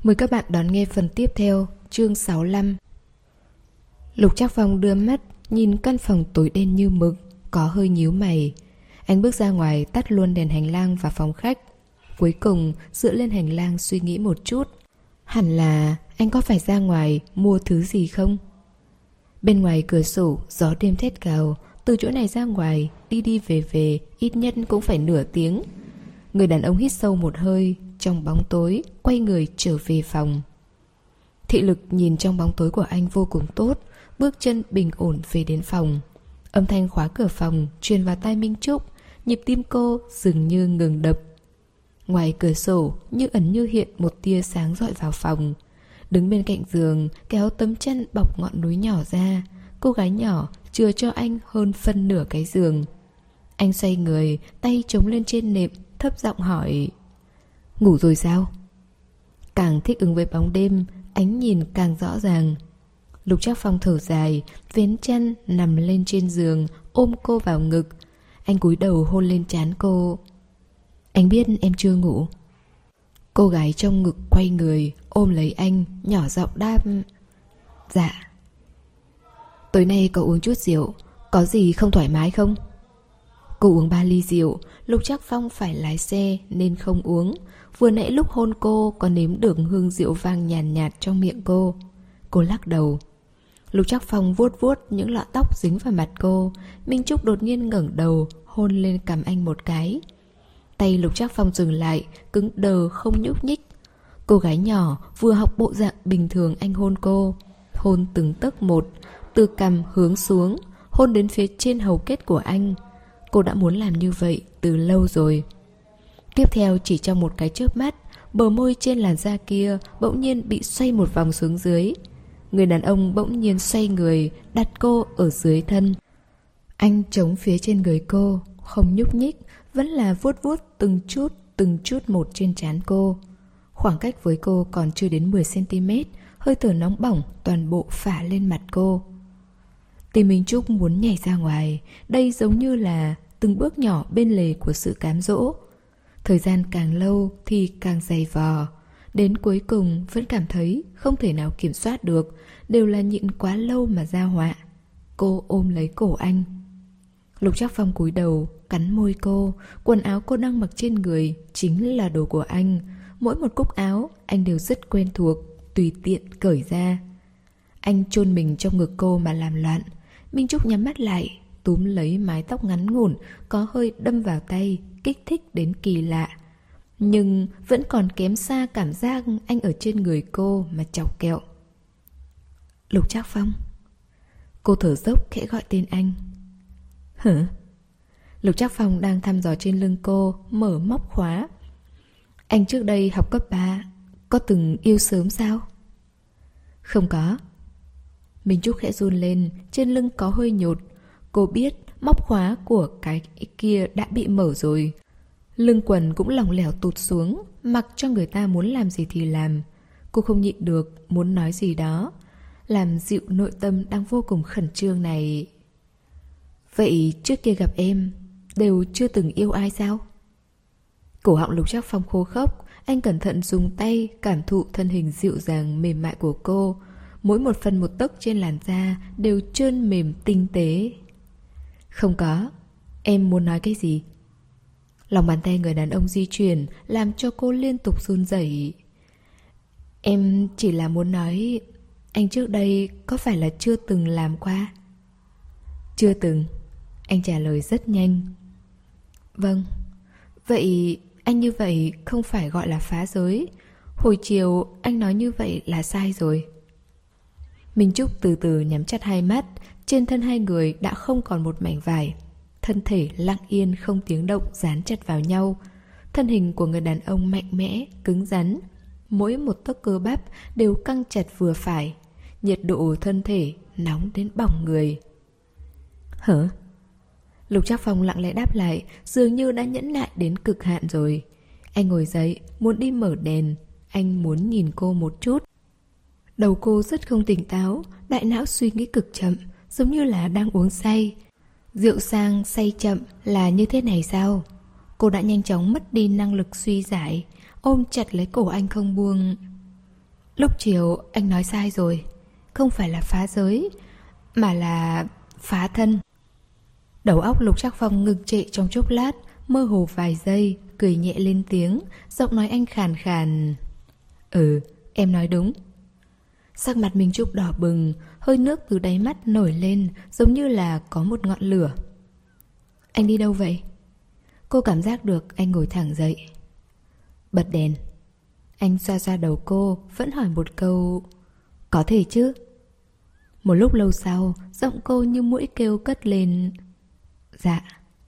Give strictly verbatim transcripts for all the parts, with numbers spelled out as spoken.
Mời các bạn đón nghe phần tiếp theo, chương sáu mươi lăm. Lục Trác Phong đưa mắt nhìn căn phòng tối đen như mực, có hơi nhíu mày. Anh bước ra ngoài, tắt luôn đèn hành lang và phòng khách. Cuối cùng dựa lên hành lang suy nghĩ một chút. Hẳn là anh có phải ra ngoài mua thứ gì không? Bên ngoài cửa sổ gió đêm thét gào. Từ chỗ này ra ngoài, đi đi về về, ít nhất cũng phải nửa tiếng. Người đàn ông hít sâu một hơi, trong bóng tối, quay người trở về phòng. Thị lực nhìn trong bóng tối của anh vô cùng tốt, bước chân bình ổn về đến phòng. Âm thanh khóa cửa phòng truyền vào tai Minh Trúc, nhịp tim cô dường như ngừng đập. Ngoài cửa sổ, như ẩn như hiện một tia sáng rọi vào phòng. Đứng bên cạnh giường, kéo tấm chăn bọc ngọn núi nhỏ ra. Cô gái nhỏ chừa cho anh hơn phân nửa cái giường. Anh xoay người, tay chống lên trên nệm, thấp giọng hỏi: ngủ rồi sao? Càng thích ứng với bóng đêm, ánh nhìn càng rõ ràng. Lục Trác Phong thở dài, vén chăn nằm lên trên giường, ôm cô vào ngực. Anh cúi đầu hôn lên trán cô. Anh biết em chưa ngủ. Cô gái trong ngực quay người, ôm lấy anh, nhỏ giọng đáp: dạ. Tối nay có uống chút rượu, có gì không thoải mái không? Cô uống ba ly rượu. Lục Trác Phong phải lái xe nên không uống. Vừa nãy lúc hôn cô có nếm được hương rượu vang nhàn nhạt, nhạt trong miệng cô. Cô lắc đầu. Lục Trác Phong vuốt vuốt những lọn tóc dính vào mặt cô. Minh Trúc đột nhiên ngẩng đầu, hôn lên cằm anh một cái. Tay Lục Trác Phong dừng lại, cứng đờ không nhúc nhích. Cô gái nhỏ vừa học bộ dạng bình thường anh hôn cô. Hôn từng tấc một, từ cằm hướng xuống, hôn đến phía trên hầu kết của anh. Cô đã muốn làm như vậy từ lâu rồi. Tiếp theo chỉ trong một cái chớp mắt, bờ môi trên làn da kia bỗng nhiên bị xoay một vòng xuống dưới. Người đàn ông bỗng nhiên xoay người, đặt cô ở dưới thân. Anh chống phía trên người cô, không nhúc nhích, vẫn là vuốt vuốt từng chút, từng chút một trên trán cô. Khoảng cách với cô còn chưa đến mười xăng ti mét, hơi thở nóng bỏng toàn bộ phả lên mặt cô. Tim Minh Trúc muốn nhảy ra ngoài. Đây giống như là từng bước nhỏ bên lề của sự cám dỗ. Thời gian càng lâu thì càng dày vò. Đến cuối cùng vẫn cảm thấy không thể nào kiểm soát được. Đều là nhịn quá lâu mà ra họa. Cô ôm lấy cổ anh. Lục Trác Phong cúi đầu, cắn môi cô. Quần áo cô đang mặc trên người chính là đồ của anh. Mỗi một cúc áo anh đều rất quen thuộc, tùy tiện cởi ra. Anh chôn mình trong ngực cô mà làm loạn. Minh Trúc nhắm mắt lại, túm lấy mái tóc ngắn ngủn, có hơi đâm vào tay, kích thích đến kỳ lạ. Nhưng vẫn còn kém xa cảm giác anh ở trên người cô mà chọc kẹo. Lục Trác Phong. Cô thở dốc khẽ gọi tên anh. Hả? Lục Trác Phong đang thăm dò trên lưng cô, mở móc khóa. Anh trước đây học cấp ba, có từng yêu sớm sao? Không có. Minh Trúc khẽ run lên, trên lưng có hơi nhột. Cô biết móc khóa của cái kia đã bị mở rồi. Lưng quần cũng lỏng lẻo tụt xuống, mặc cho người ta muốn làm gì thì làm. Cô không nhịn được, muốn nói gì đó, làm dịu nội tâm đang vô cùng khẩn trương này. Vậy trước kia gặp em, đều chưa từng yêu ai sao? Cổ họng Lục Trác Phong khô khốc. Anh cẩn thận dùng tay cảm thụ thân hình dịu dàng mềm mại của cô. Mỗi một phần một tấc trên làn da đều trơn mềm tinh tế. Không có. Em muốn nói cái gì? Lòng bàn tay người đàn ông di chuyển, làm cho cô liên tục run rẩy. Em chỉ là muốn nói, anh trước đây có phải là chưa từng làm qua? Chưa từng. Anh trả lời rất nhanh. Vâng. Vậy anh như vậy không phải gọi là phá giới. Hồi chiều anh nói như vậy là sai rồi. Minh Trúc từ từ nhắm chặt hai mắt. Trên thân hai người đã không còn một mảnh vải. Thân thể lặng yên không tiếng động dán chặt vào nhau. Thân hình của người đàn ông mạnh mẽ, cứng rắn. Mỗi một tấc cơ bắp đều căng chặt vừa phải. Nhiệt độ thân thể nóng đến bỏng người. Hả? Lục Trác Phong lặng lẽ đáp lại, dường như đã nhẫn nại đến cực hạn rồi. Anh ngồi dậy, muốn đi mở đèn. Anh muốn nhìn cô một chút. Đầu cô rất không tỉnh táo, đại não suy nghĩ cực chậm, giống như là đang uống say. Rượu sang say chậm là như thế này sao? Cô đã nhanh chóng mất đi năng lực suy giải, ôm chặt lấy cổ anh không buông. Lúc chiều anh nói sai rồi. Không phải là phá giới, mà là phá thân. Đầu óc Lục Trác Phong ngừng trệ trong chốc lát, mơ hồ vài giây, cười nhẹ lên tiếng, giọng nói anh khàn khàn. Ừ, em nói đúng. Sắc mặt Minh Trúc đỏ bừng, hơi nước từ đáy mắt nổi lên, giống như là có một ngọn lửa. Anh đi đâu vậy? Cô cảm giác được anh ngồi thẳng dậy. Bật đèn. Anh xoa xoa đầu cô, vẫn hỏi một câu. Có thể chứ? Một lúc lâu sau, giọng cô như muỗi kêu cất lên. Dạ.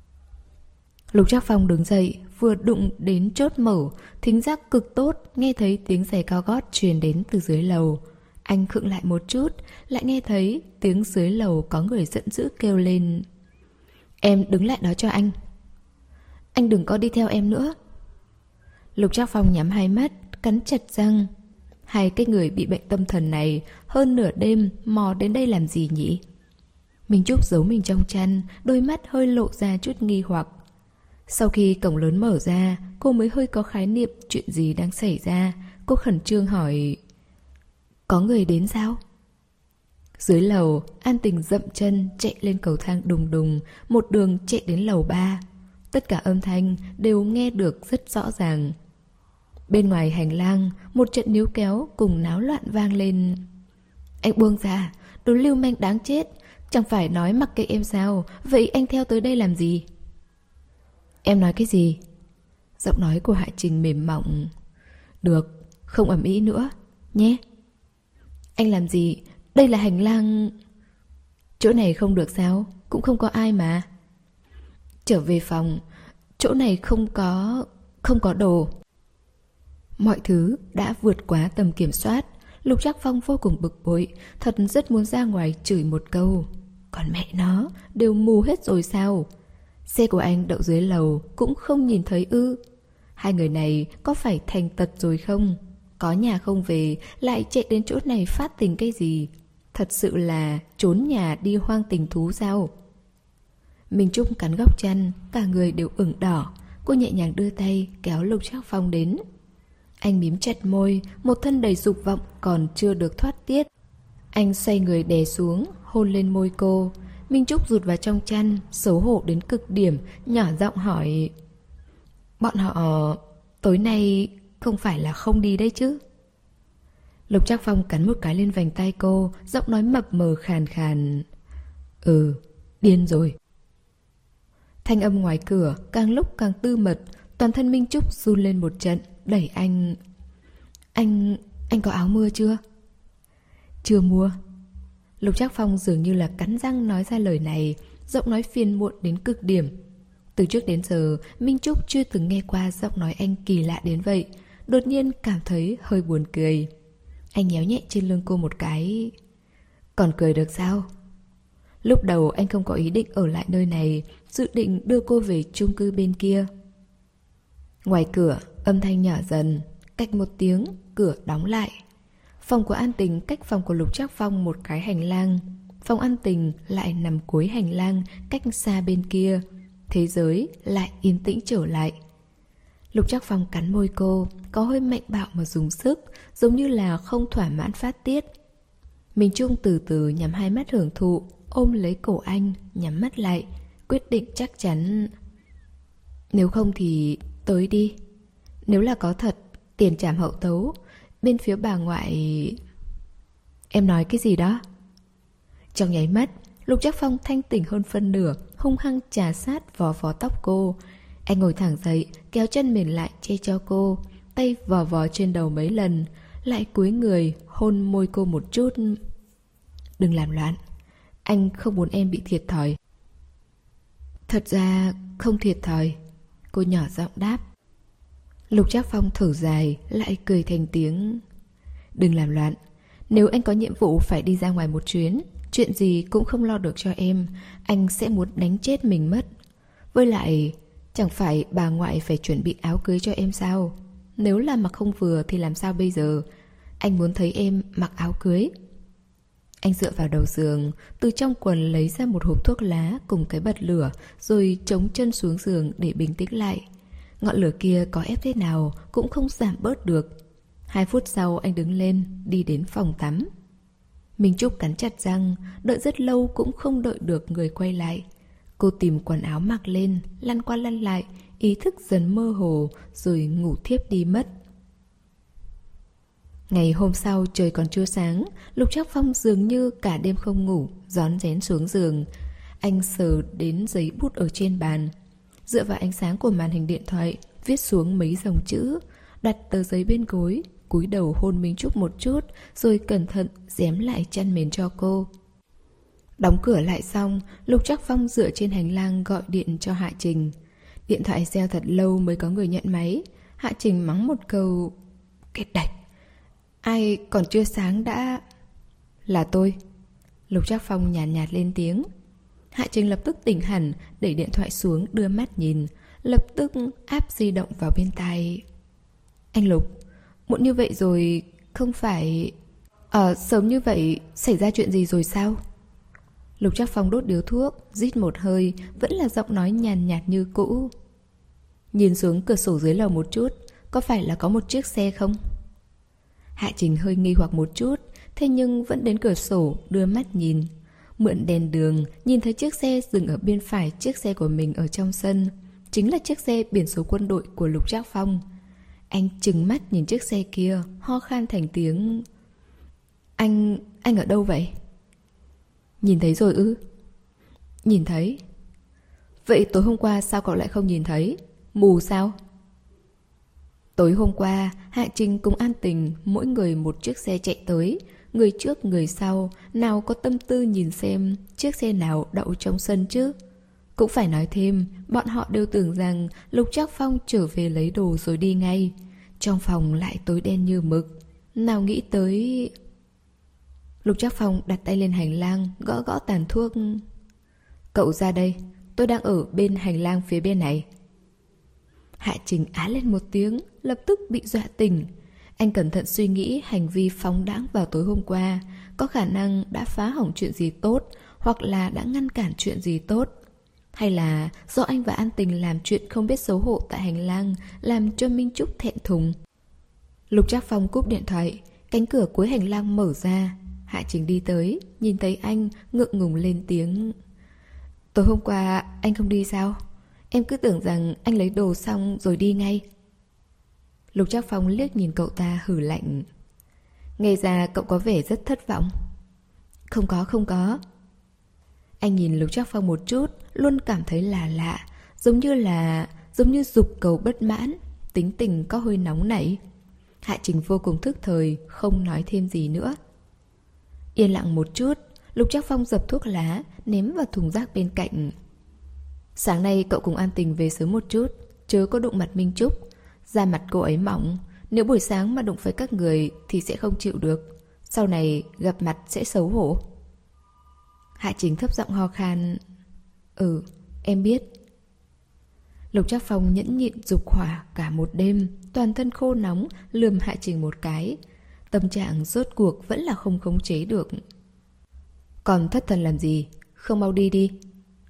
Lục Trác Phong đứng dậy, vừa đụng đến chốt mở, thính giác cực tốt, nghe thấy tiếng giày cao gót truyền đến từ dưới lầu. Anh khựng lại một chút, lại nghe thấy tiếng dưới lầu có người giận dữ kêu lên. Em đứng lại đó cho anh. Anh đừng có đi theo em nữa. Lục Trác Phong nhắm hai mắt, cắn chặt răng. Hai cái người bị bệnh tâm thần này hơn nửa đêm mò đến đây làm gì nhỉ? Minh Trúc giấu mình trong chăn, đôi mắt hơi lộ ra chút nghi hoặc. Sau khi cổng lớn mở ra, cô mới hơi có khái niệm chuyện gì đang xảy ra. Cô khẩn trương hỏi. Có người đến sao? Dưới lầu, An Tình dậm chân chạy lên cầu thang đùng đùng, một đường chạy đến lầu ba. Tất cả âm thanh đều nghe được rất rõ ràng. Bên ngoài hành lang, một trận níu kéo cùng náo loạn vang lên. Anh buông ra, đồ lưu manh đáng chết. Chẳng phải nói mặc kệ em sao? Vậy anh theo tới đây làm gì? Em nói cái gì? Giọng nói của Hạ Trình mềm mỏng. Được, không ầm ĩ nữa nhé. Anh làm gì? Đây là hành lang. Chỗ này không được sao? Cũng không có ai mà. Trở về phòng. Chỗ này không có... không có đồ. Mọi thứ đã vượt quá tầm kiểm soát. Lục Trác Phong vô cùng bực bội, thật rất muốn ra ngoài chửi một câu. Còn mẹ nó, đều mù hết rồi sao? Xe của anh đậu dưới lầu cũng không nhìn thấy ư? Hai người này có phải thành tật rồi không? Có nhà không về, lại chạy đến chỗ này phát tình cái gì? Thật sự là trốn nhà đi hoang tình thú sao? Minh Trúc cắn góc chăn, cả người đều ửng đỏ. Cô nhẹ nhàng đưa tay kéo Lục Trác Phong đến. Anh mím chặt môi, một thân đầy dục vọng còn chưa được thoát tiết. Anh xoay người đè xuống, hôn lên môi cô. Minh Trúc rụt vào trong chăn, xấu hổ đến cực điểm, nhỏ giọng hỏi. Bọn họ... tối nay không phải là không đi đấy chứ? Lục Trác Phong cắn một cái lên vành tay cô, giọng nói mập mờ khàn khàn. Ừ, điên rồi. Thanh âm ngoài cửa càng lúc càng tư mật, toàn thân Minh Trúc run lên một trận, đẩy anh. Anh... anh có áo mưa chưa? Chưa mua. Lục Trác Phong dường như là cắn răng nói ra lời này, giọng nói phiền muộn đến cực điểm. Từ trước đến giờ, Minh Trúc chưa từng nghe qua giọng nói anh kỳ lạ đến vậy. Đột nhiên cảm thấy hơi buồn cười. Anh nhéo nhẹ trên lưng cô một cái. Còn cười được sao? Lúc đầu anh không có ý định ở lại nơi này, dự định đưa cô về chung cư bên kia. Ngoài cửa, âm thanh nhỏ dần. Cạch một tiếng, cửa đóng lại. Phòng của An Tình cách phòng của Lục Trác Phong một cái hành lang. Phòng An Tình lại nằm cuối hành lang, cách xa bên kia. Thế giới lại yên tĩnh trở lại. Lục Trác Phong cắn môi cô, có hơi mạnh bạo mà dùng sức, giống như là không thỏa mãn phát tiết. Minh Trung từ từ nhắm hai mắt hưởng thụ, ôm lấy cổ anh, nhắm mắt lại, quyết định chắc chắn. Nếu không thì tới đi. Nếu là có thật, tiền trảm hậu tấu. Bên phía bà ngoại... Em nói cái gì đó? Trong nháy mắt, Lục Trác Phong thanh tỉnh hơn phân nửa, hung hăng chà sát vò vò tóc cô. Anh ngồi thẳng dậy, kéo chân mềm lại che cho cô, tay vò vò trên đầu mấy lần, lại cúi người hôn môi cô một chút. Đừng làm loạn, anh không muốn em bị thiệt thòi. Thật ra không thiệt thòi, cô nhỏ giọng đáp. Lục Trác Phong thở dài, lại cười thành tiếng. Đừng làm loạn, nếu anh có nhiệm vụ phải đi ra ngoài một chuyến, chuyện gì cũng không lo được cho em, anh sẽ muốn đánh chết mình mất. Với lại, chẳng phải bà ngoại phải chuẩn bị áo cưới cho em sao? Nếu là mặc không vừa thì làm sao bây giờ? Anh muốn thấy em mặc áo cưới. Anh dựa vào đầu giường, từ trong quần lấy ra một hộp thuốc lá cùng cái bật lửa, rồi chống chân xuống giường để bình tĩnh lại. Ngọn lửa kia có ép thế nào cũng không giảm bớt được. Hai phút sau anh đứng lên, đi đến phòng tắm. Minh Trúc cắn chặt răng, đợi rất lâu cũng không đợi được người quay lại. Cô tìm quần áo mặc lên, lăn qua lăn lại, ý thức dần mơ hồ, rồi ngủ thiếp đi mất. Ngày hôm sau trời còn chưa sáng, Lục Trác Phong dường như cả đêm không ngủ, rón rén xuống giường. Anh sờ đến giấy bút ở trên bàn, dựa vào ánh sáng của màn hình điện thoại, viết xuống mấy dòng chữ, đặt tờ giấy bên gối, cúi đầu hôn Minh Trúc một chút, rồi cẩn thận dém lại chăn mền cho cô. Đóng cửa lại xong, Lục Trác Phong dựa trên hành lang gọi điện cho Hạ Trình. Điện thoại reo thật lâu mới có người nhận máy. Hạ Trình mắng một câu: "Cái đạch! Ai còn chưa sáng đã..." "Là tôi." Lục Trác Phong nhàn nhạt, nhạt lên tiếng. Hạ Trình lập tức tỉnh hẳn, đẩy điện thoại xuống đưa mắt nhìn, lập tức áp di động vào bên tai. "Anh Lục, muộn như vậy rồi, không phải... Ờ, sớm như vậy, xảy ra chuyện gì rồi sao?" Lục Trác Phong đốt điếu thuốc, rít một hơi, vẫn là giọng nói nhàn nhạt như cũ. "Nhìn xuống cửa sổ dưới lầu một chút, có phải là có một chiếc xe không?" Hạ Trình hơi nghi hoặc một chút, thế nhưng vẫn đến cửa sổ đưa mắt nhìn. Mượn đèn đường, nhìn thấy chiếc xe dừng ở bên phải chiếc xe của mình ở trong sân. Chính là chiếc xe biển số quân đội của Lục Trác Phong. Anh trừng mắt nhìn chiếc xe kia, ho khan thành tiếng. Anh... anh ở đâu vậy?" "Nhìn thấy rồi ư?" "Nhìn thấy." "Vậy tối hôm qua sao cậu lại không nhìn thấy? Mù sao?" Tối hôm qua, Hạ Trình cùng An Tình mỗi người một chiếc xe chạy tới, người trước người sau, nào có tâm tư nhìn xem chiếc xe nào đậu trong sân chứ. Cũng phải nói thêm, bọn họ đều tưởng rằng Lục Trác Phong trở về lấy đồ rồi đi ngay. Trong phòng lại tối đen như mực. Nào nghĩ tới... Lục Trác Phong đặt tay lên hành lang, gõ gõ tàn thuốc. "Cậu ra đây, tôi đang ở bên hành lang phía bên này." Hạ Trình á lên một tiếng, lập tức bị dọa tỉnh. Anh cẩn thận suy nghĩ hành vi phóng đãng vào tối hôm qua, có khả năng đã phá hỏng chuyện gì tốt, hoặc là đã ngăn cản chuyện gì tốt. Hay là do anh và An Tình làm chuyện không biết xấu hổ tại hành lang, làm cho Minh Trúc thẹn thùng. Lục Trác Phong cúp điện thoại, cánh cửa cuối hành lang mở ra. Hạ Trình đi tới, nhìn thấy anh, ngượng ngùng lên tiếng. "Tối hôm qua anh không đi sao? Em cứ tưởng rằng anh lấy đồ xong rồi đi ngay." Lục Trác Phong liếc nhìn cậu ta hử lạnh. Nghe ra cậu có vẻ rất thất vọng. "Không có, không có." Anh nhìn Lục Trác Phong một chút, luôn cảm thấy là lạ, giống như là... giống như dục cầu bất mãn, tính tình có hơi nóng nảy. Hạ Trình vô cùng thức thời, không nói thêm gì nữa. Yên lặng một chút, Lục Trác Phong dập thuốc lá, ném vào thùng rác bên cạnh. "Sáng nay cậu cùng An Tình về sớm một chút, chớ có đụng mặt Minh Trúc. Da mặt cô ấy mỏng, nếu buổi sáng mà đụng phải các người thì sẽ không chịu được. Sau này gặp mặt sẽ xấu hổ." Hạ Trình thấp giọng ho khan. "Ừ, em biết." Lục Trác Phong nhẫn nhịn dục hỏa cả một đêm, toàn thân khô nóng, lườm Hạ Trình một cái. Tâm trạng rốt cuộc vẫn là không khống chế được. "Còn thất thần làm gì, không mau đi đi."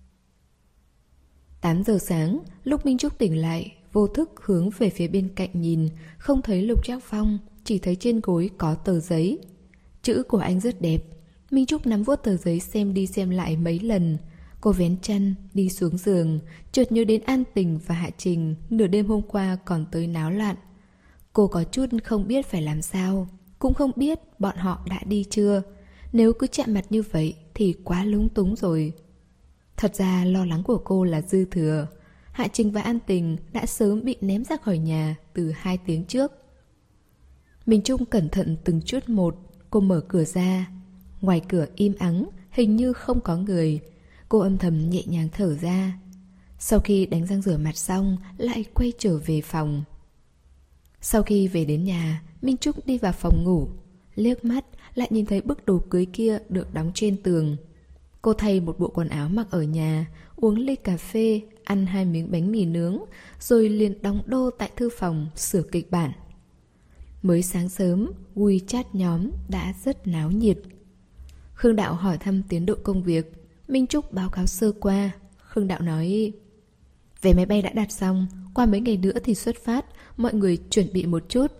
Tám giờ sáng, lúc Minh Trúc tỉnh lại, vô thức hướng về phía bên cạnh nhìn, không thấy Lục Trác Phong, chỉ thấy trên gối có tờ giấy. Chữ của anh rất đẹp. Minh Trúc nắm vuốt tờ giấy xem đi xem lại mấy lần. Cô vén chăn, đi xuống giường, chợt nhớ đến An Tình và Hạ Trình nửa đêm hôm qua còn tới náo loạn. Cô có chút không biết phải làm sao, cũng không biết bọn họ đã đi chưa. Nếu cứ chạm mặt như vậy thì quá lúng túng rồi. Thật ra lo lắng của cô là dư thừa. Hạ Trình và An Tình đã sớm bị ném ra khỏi nhà từ hai tiếng trước. Minh Trung cẩn thận từng chút một. Cô mở cửa ra. Ngoài cửa im ắng, hình như không có người. Cô âm thầm nhẹ nhàng thở ra. Sau khi đánh răng rửa mặt xong, lại quay trở về phòng. Sau khi về đến nhà, Minh Trúc đi vào phòng ngủ. Liếc mắt lại nhìn thấy bức đồ cưới kia được đóng trên tường. Cô thay một bộ quần áo mặc ở nhà, uống ly cà phê, ăn hai miếng bánh mì nướng, rồi liền đóng đô tại thư phòng sửa kịch bản. Mới sáng sớm, WeChat nhóm đã rất náo nhiệt. Khương Đạo hỏi thăm tiến độ công việc. Minh Trúc báo cáo sơ qua. Khương Đạo nói: vé máy bay đã đặt xong, qua mấy ngày nữa thì xuất phát, mọi người chuẩn bị một chút.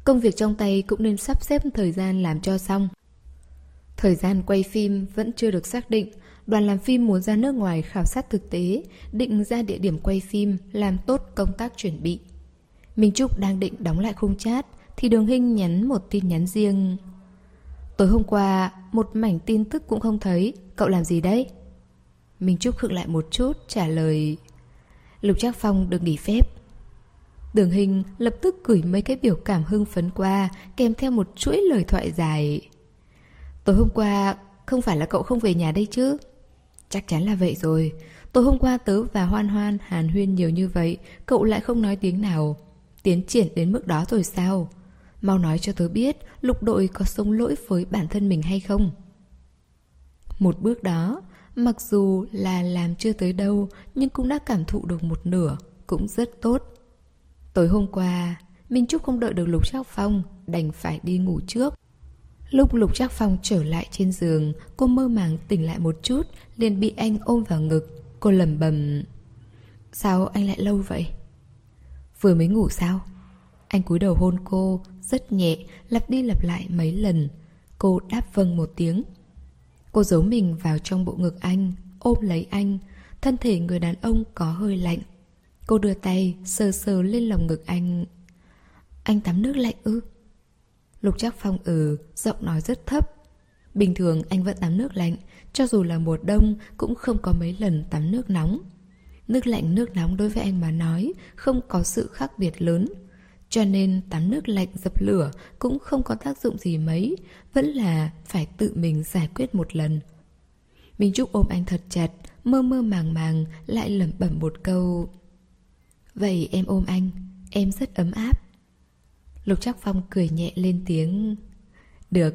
Công việc trong tay cũng nên sắp xếp thời gian làm cho xong. Thời gian quay phim vẫn chưa được xác định. Đoàn làm phim muốn ra nước ngoài khảo sát thực tế, định ra địa điểm quay phim, làm tốt công tác chuẩn bị. Minh Trúc đang định đóng lại khung chat thì Đường Hinh nhắn một tin nhắn riêng. Tối hôm qua, một mảnh tin tức cũng không thấy, cậu làm gì đấy? Minh Trúc khựng lại một chút, trả lời: Lục Trác Phong được nghỉ phép. Đường Hinh lập tức gửi mấy cái biểu cảm hưng phấn qua, kèm theo một chuỗi lời thoại dài. Tối hôm qua, không phải là cậu không về nhà đây chứ? Chắc chắn là vậy rồi. Tối hôm qua tớ và Hoan Hoan hàn huyên nhiều như vậy, cậu lại không nói tiếng nào. Tiến triển đến mức đó rồi sao? Mau nói cho tớ biết Lục đội có sống lỗi với bản thân mình hay không? Một bước đó, mặc dù là làm chưa tới đâu, nhưng cũng đã cảm thụ được một nửa, cũng rất tốt. Tối hôm qua, Minh Trúc không đợi được Lục Trác Phong, đành phải đi ngủ trước. Lúc Lục Trác Phong trở lại trên giường, cô mơ màng tỉnh lại một chút, liền bị anh ôm vào ngực. Cô lẩm bẩm: Sao anh lại lâu vậy? Vừa mới ngủ sao? Anh cúi đầu hôn cô, rất nhẹ, lặp đi lặp lại mấy lần. Cô đáp vâng một tiếng. Cô giấu mình vào trong bộ ngực anh, ôm lấy anh. Thân thể người đàn ông có hơi lạnh. Cô đưa tay sờ sờ lên lồng ngực anh. Anh tắm nước lạnh ư? Lục Trác Phong ừ, giọng nói rất thấp. Bình thường anh vẫn tắm nước lạnh, cho dù là mùa đông cũng không có mấy lần tắm nước nóng. Nước lạnh nước nóng đối với anh mà nói không có sự khác biệt lớn. Cho nên tắm nước lạnh dập lửa cũng không có tác dụng gì mấy, vẫn là phải tự mình giải quyết một lần. Minh Trúc ôm anh thật chặt, mơ mơ màng màng lại lẩm bẩm một câu: Vậy em ôm anh, em rất ấm áp. Lục Trác Phong cười nhẹ lên tiếng: Được.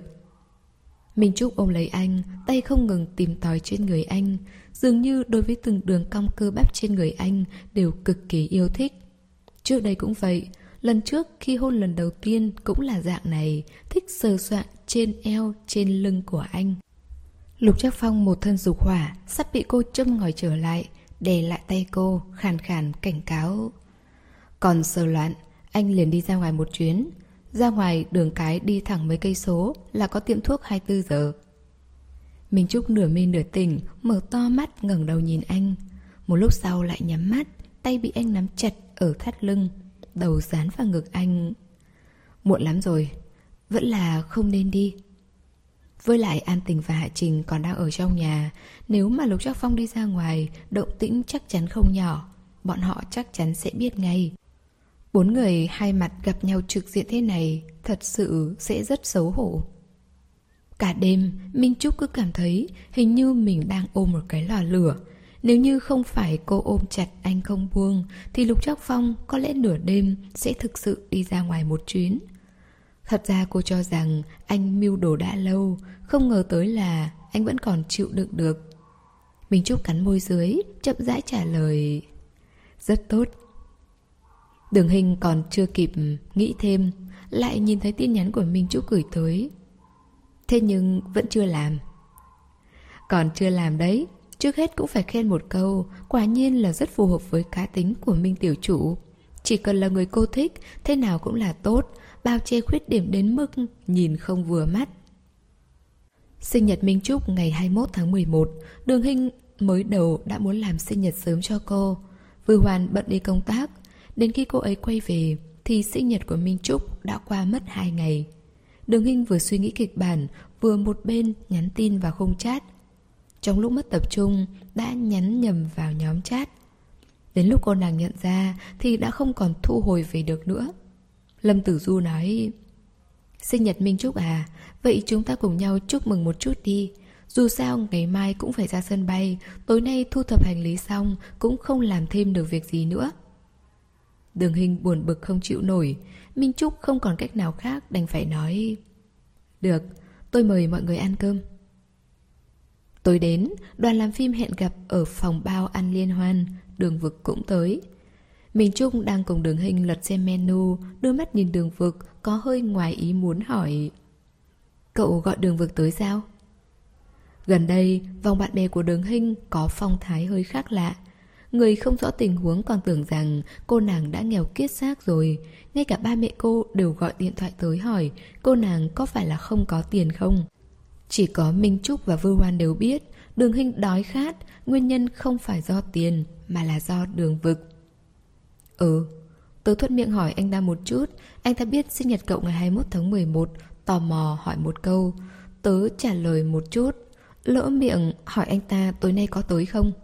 Minh Trúc ôm lấy anh, tay không ngừng tìm tòi trên người anh, dường như đối với từng đường cong cơ bắp trên người anh đều cực kỳ yêu thích. Trước đây cũng vậy, lần trước khi hôn lần đầu tiên cũng là dạng này, thích sờ soạng trên eo, trên lưng của anh. Lục Trác Phong một thân dục hỏa, sắp bị cô châm ngòi trở lại, đè lại tay cô, khàn khàn cảnh cáo: Còn sờ loạn, anh liền đi ra ngoài một chuyến. Ra ngoài đường cái đi thẳng mấy cây số là có tiệm thuốc hai mươi bốn giờ. Minh Trúc nửa mê nửa tỉnh, mở to mắt ngẩng đầu nhìn anh. Một lúc sau lại nhắm mắt, tay bị anh nắm chặt ở thắt lưng, đầu dán vào ngực anh. Muộn lắm rồi, vẫn là không nên đi. Với lại An Tình và Hạ Trình còn đang ở trong nhà, nếu mà Lục Trác Phong đi ra ngoài, động tĩnh chắc chắn không nhỏ. Bọn họ chắc chắn sẽ biết ngay. Bốn người hai mặt gặp nhau trực diện thế này, thật sự sẽ rất xấu hổ. Cả đêm, Minh Trúc cứ cảm thấy hình như mình đang ôm một cái lò lửa. Nếu như không phải cô ôm chặt anh không buông, thì Lục Trác Phong có lẽ nửa đêm sẽ thực sự đi ra ngoài một chuyến. Thật ra cô cho rằng anh mưu đồ đã lâu, không ngờ tới là anh vẫn còn chịu đựng được. Minh Trúc cắn môi dưới, chậm rãi trả lời: Rất tốt. Đường Hinh còn chưa kịp nghĩ thêm, lại nhìn thấy tin nhắn của Minh Trúc gửi tới. Thế nhưng vẫn chưa làm. Còn chưa làm đấy. Trước hết cũng phải khen một câu, quả nhiên là rất phù hợp với cá tính của Minh tiểu chủ. Chỉ cần là người cô thích, thế nào cũng là tốt, bao che khuyết điểm đến mức nhìn không vừa mắt. Sinh nhật Minh Trúc ngày hai mươi mốt tháng mười một, Đường Hinh mới đầu đã muốn làm sinh nhật sớm cho cô. Vừa Hoàn bận đi công tác, đến khi cô ấy quay về thì sinh nhật của Minh Trúc đã qua mất hai ngày. Đường Hinh vừa suy nghĩ kịch bản, vừa một bên nhắn tin vào khung chat. Trong lúc mất tập trung, đã nhắn nhầm vào nhóm chat. Đến lúc cô nàng nhận ra thì đã không còn thu hồi về được nữa. Lâm Tử Du nói: Sinh nhật Minh Trúc à, vậy chúng ta cùng nhau chúc mừng một chút đi. Dù sao ngày mai cũng phải ra sân bay, tối nay thu thập hành lý xong cũng không làm thêm được việc gì nữa. Đường Hinh buồn bực không chịu nổi. Minh Trúc không còn cách nào khác, đành phải nói: Được, tôi mời mọi người ăn cơm. Tối đến, đoàn làm phim hẹn gặp ở phòng bao ăn liên hoan. Đường Vực cũng tới. Minh Trúc đang cùng Đường Hinh lật xem menu, đôi mắt nhìn Đường Vực có hơi ngoài ý muốn hỏi: Cậu gọi Đường Vực tới sao? Gần đây, vòng bạn bè của Đường Hinh có phong thái hơi khác lạ. Người không rõ tình huống còn tưởng rằng cô nàng đã nghèo kiết xác rồi. Ngay cả ba mẹ cô đều gọi điện thoại tới hỏi cô nàng có phải là không có tiền không. Chỉ có Minh Trúc và Vưu Hoan đều biết Đường Hinh đói khát, nguyên nhân không phải do tiền mà là do Đường Vực. Ừ, tớ thuận miệng hỏi anh ta một chút. Anh ta biết sinh nhật cậu ngày hai mươi mốt tháng mười một, tò mò hỏi một câu. Tớ trả lời một chút, lỡ miệng hỏi anh ta tối nay có tới không.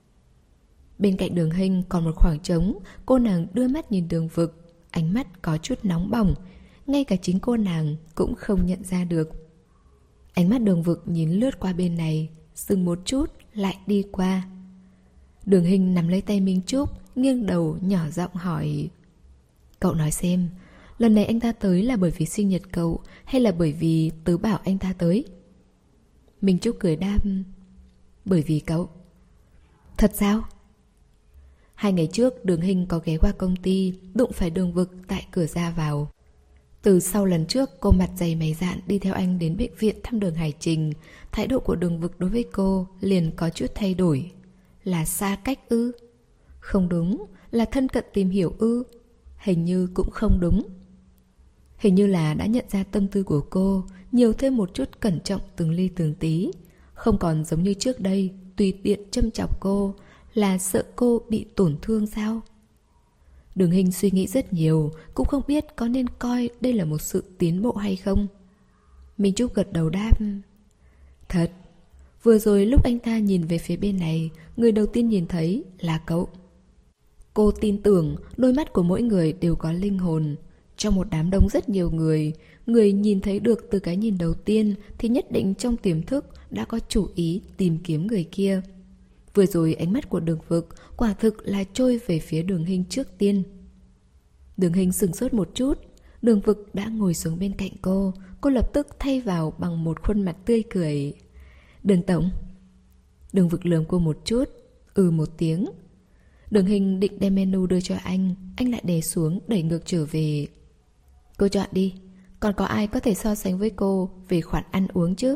Bên cạnh Đường Hinh còn một khoảng trống. Cô nàng đưa mắt nhìn Đường Vực, ánh mắt có chút nóng bỏng. Ngay cả chính cô nàng cũng không nhận ra được. Ánh mắt Đường Vực nhìn lướt qua bên này, dừng một chút lại đi qua. Đường Hinh nắm lấy tay Minh Trúc, nghiêng đầu nhỏ giọng hỏi: Cậu nói xem, lần này anh ta tới là bởi vì sinh nhật cậu hay là bởi vì tớ bảo anh ta tới? Minh Trúc cười đáp: Bởi vì cậu. Thật sao? Hai ngày trước Đường Hinh có ghé qua công ty, đụng phải Đường Vực tại cửa ra vào. Từ sau lần trước cô mặt dày mày dạn đi theo anh đến bệnh viện thăm Đường Hải Trình, thái độ của Đường Vực đối với cô liền có chút thay đổi. Là xa cách ư? Không đúng. Là thân cận tìm hiểu ư? Hình như cũng không đúng. Hình như là đã nhận ra tâm tư của cô, nhiều thêm một chút cẩn trọng từng ly từng tí. Không còn giống như trước đây tùy tiện châm chọc cô. Là sợ cô bị tổn thương sao? Đường Hinh suy nghĩ rất nhiều, cũng không biết có nên coi đây là một sự tiến bộ hay không. Minh Trúc gật đầu đáp: Thật. Vừa rồi lúc anh ta nhìn về phía bên này, người đầu tiên nhìn thấy là cậu. Cô tin tưởng đôi mắt của mỗi người đều có linh hồn. Trong một đám đông rất nhiều người, người nhìn thấy được từ cái nhìn đầu tiên thì nhất định trong tiềm thức đã có chủ ý tìm kiếm người kia. Vừa rồi ánh mắt của Đường Vực quả thực là trôi về phía Đường Hinh trước tiên. Đường Hinh sửng sốt một chút. Đường Vực đã ngồi xuống bên cạnh cô. Cô lập tức thay vào bằng một khuôn mặt tươi cười. Đường tổng. Đường Vực lườm cô một chút, ừ một tiếng. Đường Hinh định đem menu đưa cho anh, anh lại đè xuống đẩy ngược trở về. Cô chọn đi. Còn có ai có thể so sánh với cô về khoản ăn uống chứ?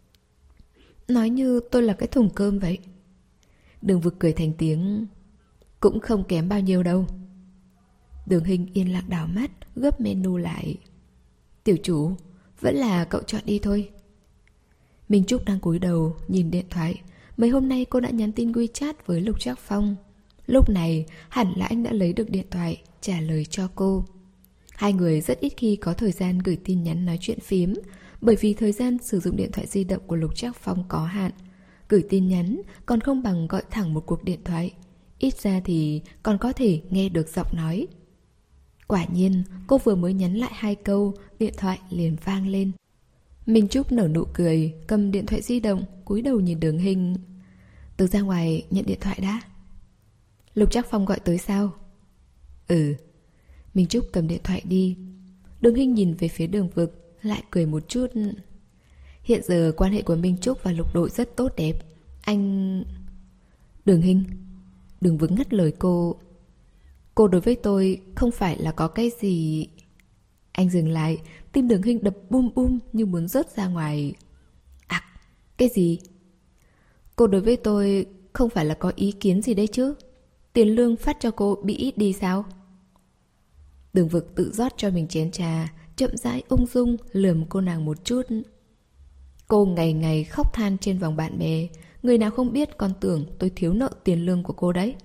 Nói như tôi là cái thùng cơm vậy. Đường Vực cười thành tiếng. Cũng không kém bao nhiêu đâu. Đường Hinh yên lặng đảo mắt, gấp menu lại. Tiểu chủ, vẫn là cậu chọn đi thôi. Minh Trúc đang cúi đầu nhìn điện thoại. Mấy hôm nay cô đã nhắn tin WeChat với Lục Trác Phong. Lúc này hẳn là anh đã lấy được điện thoại trả lời cho cô. Hai người rất ít khi có thời gian gửi tin nhắn nói chuyện phím, bởi vì thời gian sử dụng điện thoại di động của Lục Trác Phong có hạn. Gửi tin nhắn còn không bằng gọi thẳng một cuộc điện thoại. Ít ra thì còn có thể nghe được giọng nói. Quả nhiên cô vừa mới nhắn lại hai câu, điện thoại liền vang lên. Minh Trúc nở nụ cười, cầm điện thoại di động, cúi đầu nhìn Đường Hinh. Từ ra ngoài nhận điện thoại đã. Lục Trác Phong gọi tới sao? Ừ. Minh Trúc cầm điện thoại đi. Đường Hinh nhìn về phía Đường Vực, lại cười một chút. Hiện giờ quan hệ của Minh Trúc và Lục đội rất tốt đẹp. Anh... Đường Hinh. Đường Vực ngắt lời cô. Cô đối với tôi không phải là có cái gì... Anh dừng lại, tim Đường Hinh đập bum bum như muốn rớt ra ngoài. À, cái gì? Cô đối với tôi không phải là có ý kiến gì đấy chứ? Tiền lương phát cho cô bị ít đi sao? Đường Vực tự rót cho mình chén trà, chậm rãi ung dung lườm cô nàng một chút. Cô ngày ngày khóc than trên vòng bạn bè, người nào không biết còn tưởng tôi thiếu nợ tiền lương của cô đấy.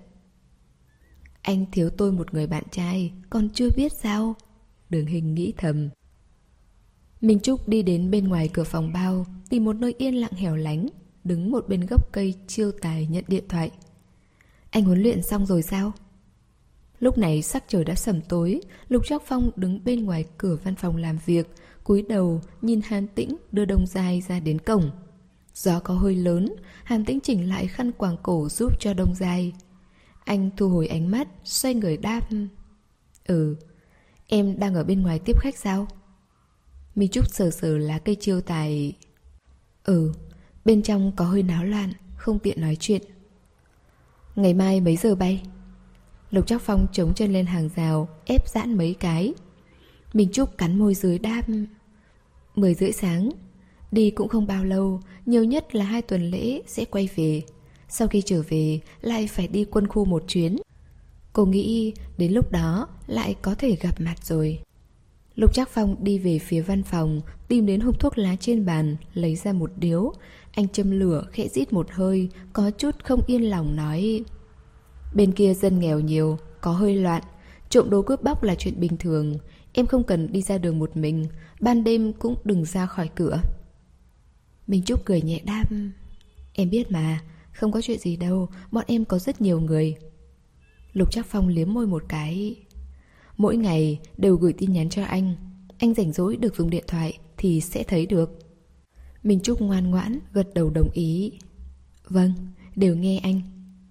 Anh thiếu tôi một người bạn trai, còn chưa biết sao? Đường Hinh nghĩ thầm. Minh Trúc đi đến bên ngoài cửa phòng bao, tìm một nơi yên lặng hẻo lánh, đứng một bên gốc cây chiêu tài nhận điện thoại. Anh huấn luyện xong rồi sao? Lúc này sắc trời đã sẩm tối. Lục Trác Phong đứng bên ngoài cửa văn phòng làm việc, cúi đầu nhìn Hàn Tĩnh đưa Đông Giai ra đến cổng. Gió có hơi lớn, Hàn Tĩnh chỉnh lại khăn quàng cổ giúp cho Đông Giai. Anh thu hồi ánh mắt, xoay người đáp. Ừ. Em đang ở bên ngoài tiếp khách sao? Minh Trúc sờ sờ lá cây chiêu tài. Ừ. Bên trong có hơi náo loạn, không tiện nói chuyện. Ngày mai mấy giờ bay? Lục Trác Phong chống chân lên hàng rào, ép giãn mấy cái. Minh Trúc cắn môi dưới đáp. Mười rưỡi sáng. Đi cũng không bao lâu, nhiều nhất là hai tuần lễ sẽ quay về. Sau khi trở về lại phải đi quân khu một chuyến. Cô nghĩ đến lúc đó lại có thể gặp mặt rồi. Lục Trác Phong đi về phía văn phòng, tìm đến hộp thuốc lá trên bàn, lấy ra một điếu. Anh châm lửa khẽ rít một hơi, có chút không yên lòng nói: bên kia dân nghèo nhiều, có hơi loạn, trộm đồ cướp bóc là chuyện bình thường. Em không cần đi ra đường một mình, ban đêm cũng đừng ra khỏi cửa. Minh Trúc cười nhẹ đáp: em biết mà, không có chuyện gì đâu, bọn em có rất nhiều người. Lục Trác Phong liếm môi một cái: mỗi ngày đều gửi tin nhắn cho anh, anh rảnh rỗi được dùng điện thoại thì sẽ thấy được. Minh Trúc ngoan ngoãn gật đầu đồng ý: vâng, đều nghe anh.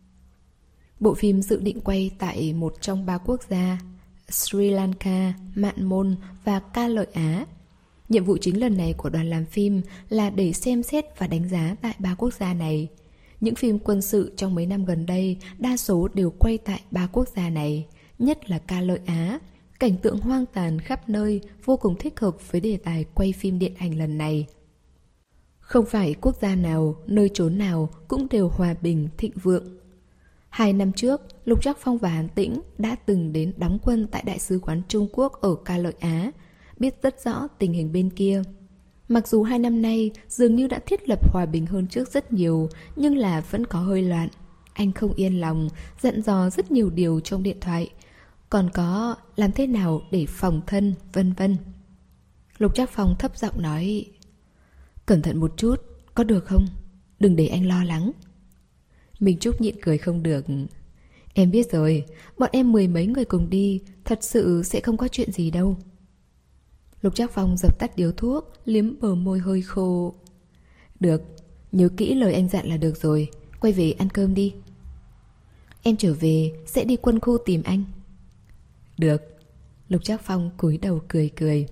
Bộ phim dự định quay tại một trong ba quốc gia Sri Lanka, Mạn Môn và Ca Lợi Á. Nhiệm vụ chính lần này của đoàn làm phim là để xem xét và đánh giá tại ba quốc gia này. Những phim quân sự trong mấy năm gần đây đa số đều quay tại ba quốc gia này, nhất là Ca Lợi Á. Cảnh tượng hoang tàn khắp nơi vô cùng thích hợp với đề tài quay phim điện ảnh lần này. Không phải quốc gia nào, nơi chốn nào cũng đều hòa bình, thịnh vượng. Hai năm trước, Lục Trác Phong và Hàn Tĩnh đã từng đến đóng quân tại Đại sứ quán Trung Quốc ở Ca Lợi Á, biết rất rõ tình hình bên kia. Mặc dù hai năm nay dường như đã thiết lập hòa bình hơn trước rất nhiều, nhưng là vẫn có hơi loạn. Anh không yên lòng, dặn dò rất nhiều điều trong điện thoại. Còn có làm thế nào để phòng thân, vân vân. Lục Trác Phong thấp giọng nói: cẩn thận một chút, có được không? Đừng để anh lo lắng. Minh Trúc nhịn cười không được: em biết rồi, bọn em mười mấy người cùng đi, thật sự sẽ không có chuyện gì đâu. Lục Trác Phong dập tắt điếu thuốc, liếm bờ môi hơi khô: được, nhớ kỹ lời anh dặn là được rồi, quay về ăn cơm đi. Em trở về sẽ đi quân khu tìm anh. Được. Lục Trác Phong cúi đầu cười cười.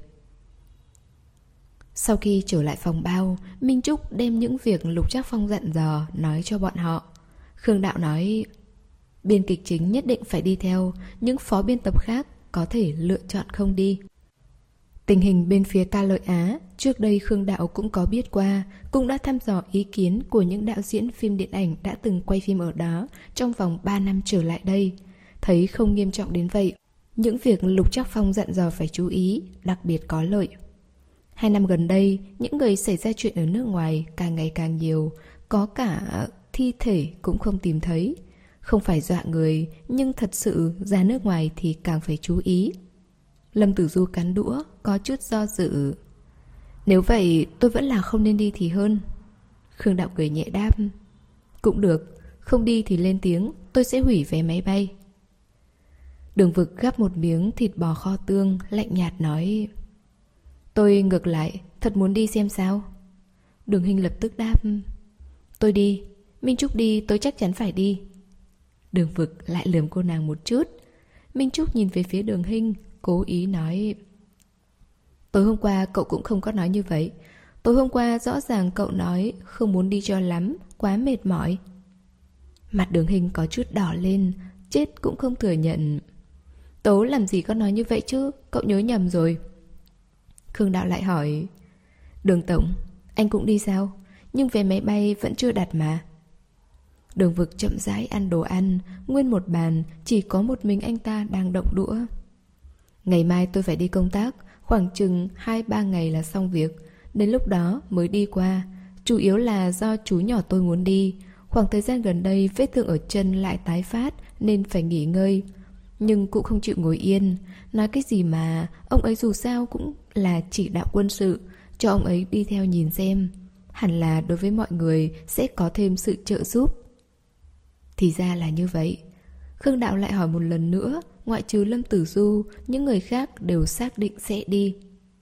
Sau khi trở lại phòng bao, Minh Trúc đem những việc Lục Trác Phong dặn dò nói cho bọn họ. Khương Đạo nói: biên kịch chính nhất định phải đi theo, những phó biên tập khác có thể lựa chọn không đi. Tình hình bên phía Ca Lợi Á, trước đây Khương Đạo cũng có biết qua, cũng đã thăm dò ý kiến của những đạo diễn phim điện ảnh đã từng quay phim ở đó trong vòng ba năm trở lại đây. Thấy không nghiêm trọng đến vậy, những việc Lục Trác Phong dặn dò phải chú ý, đặc biệt có lợi. Hai năm gần đây, những người xảy ra chuyện ở nước ngoài càng ngày càng nhiều, có cả thi thể cũng không tìm thấy. Không phải dọa người, nhưng thật sự ra nước ngoài thì càng phải chú ý. Lâm Tử Du cắn đũa, có chút do dự. Nếu vậy tôi vẫn là không nên đi thì hơn. Khương Đạo cười nhẹ đáp: cũng được, không đi thì lên tiếng, tôi sẽ hủy vé máy bay. Đường Vực gắp một miếng thịt bò kho tương, lạnh nhạt nói: tôi ngược lại, thật muốn đi xem sao. Đường Hinh lập tức đáp: tôi đi, Minh Trúc đi, tôi chắc chắn phải đi. Đường Vực lại lườm cô nàng một chút. Minh Trúc nhìn về phía Đường Hinh, cố ý nói: tối hôm qua cậu cũng không có nói như vậy. Tối hôm qua rõ ràng cậu nói không muốn đi cho lắm, quá mệt mỏi. Mặt Đường Hinh có chút đỏ lên, chết cũng không thừa nhận. Tố làm gì có nói như vậy chứ, cậu nhớ nhầm rồi. Khương Đạo lại hỏi: Đường Tổng, anh cũng đi sao? Nhưng vé máy bay vẫn chưa đặt mà. Đường Vực chậm rãi ăn đồ ăn, nguyên một bàn chỉ có một mình anh ta đang động đũa. Ngày mai tôi phải đi công tác, khoảng chừng hai ba ngày là xong việc. Đến lúc đó mới đi qua. Chủ yếu là do chú nhỏ tôi muốn đi. Khoảng thời gian gần đây vết thương ở chân lại tái phát nên phải nghỉ ngơi. Nhưng cũng không chịu ngồi yên. Nói cái gì mà ông ấy dù sao cũng là chỉ đạo quân sự, cho ông ấy đi theo nhìn xem. Hẳn là đối với mọi người sẽ có thêm sự trợ giúp. Thì ra là như vậy. Khương Đạo lại hỏi một lần nữa. Ngoại trừ Lâm Tử Du, những người khác đều xác định sẽ đi.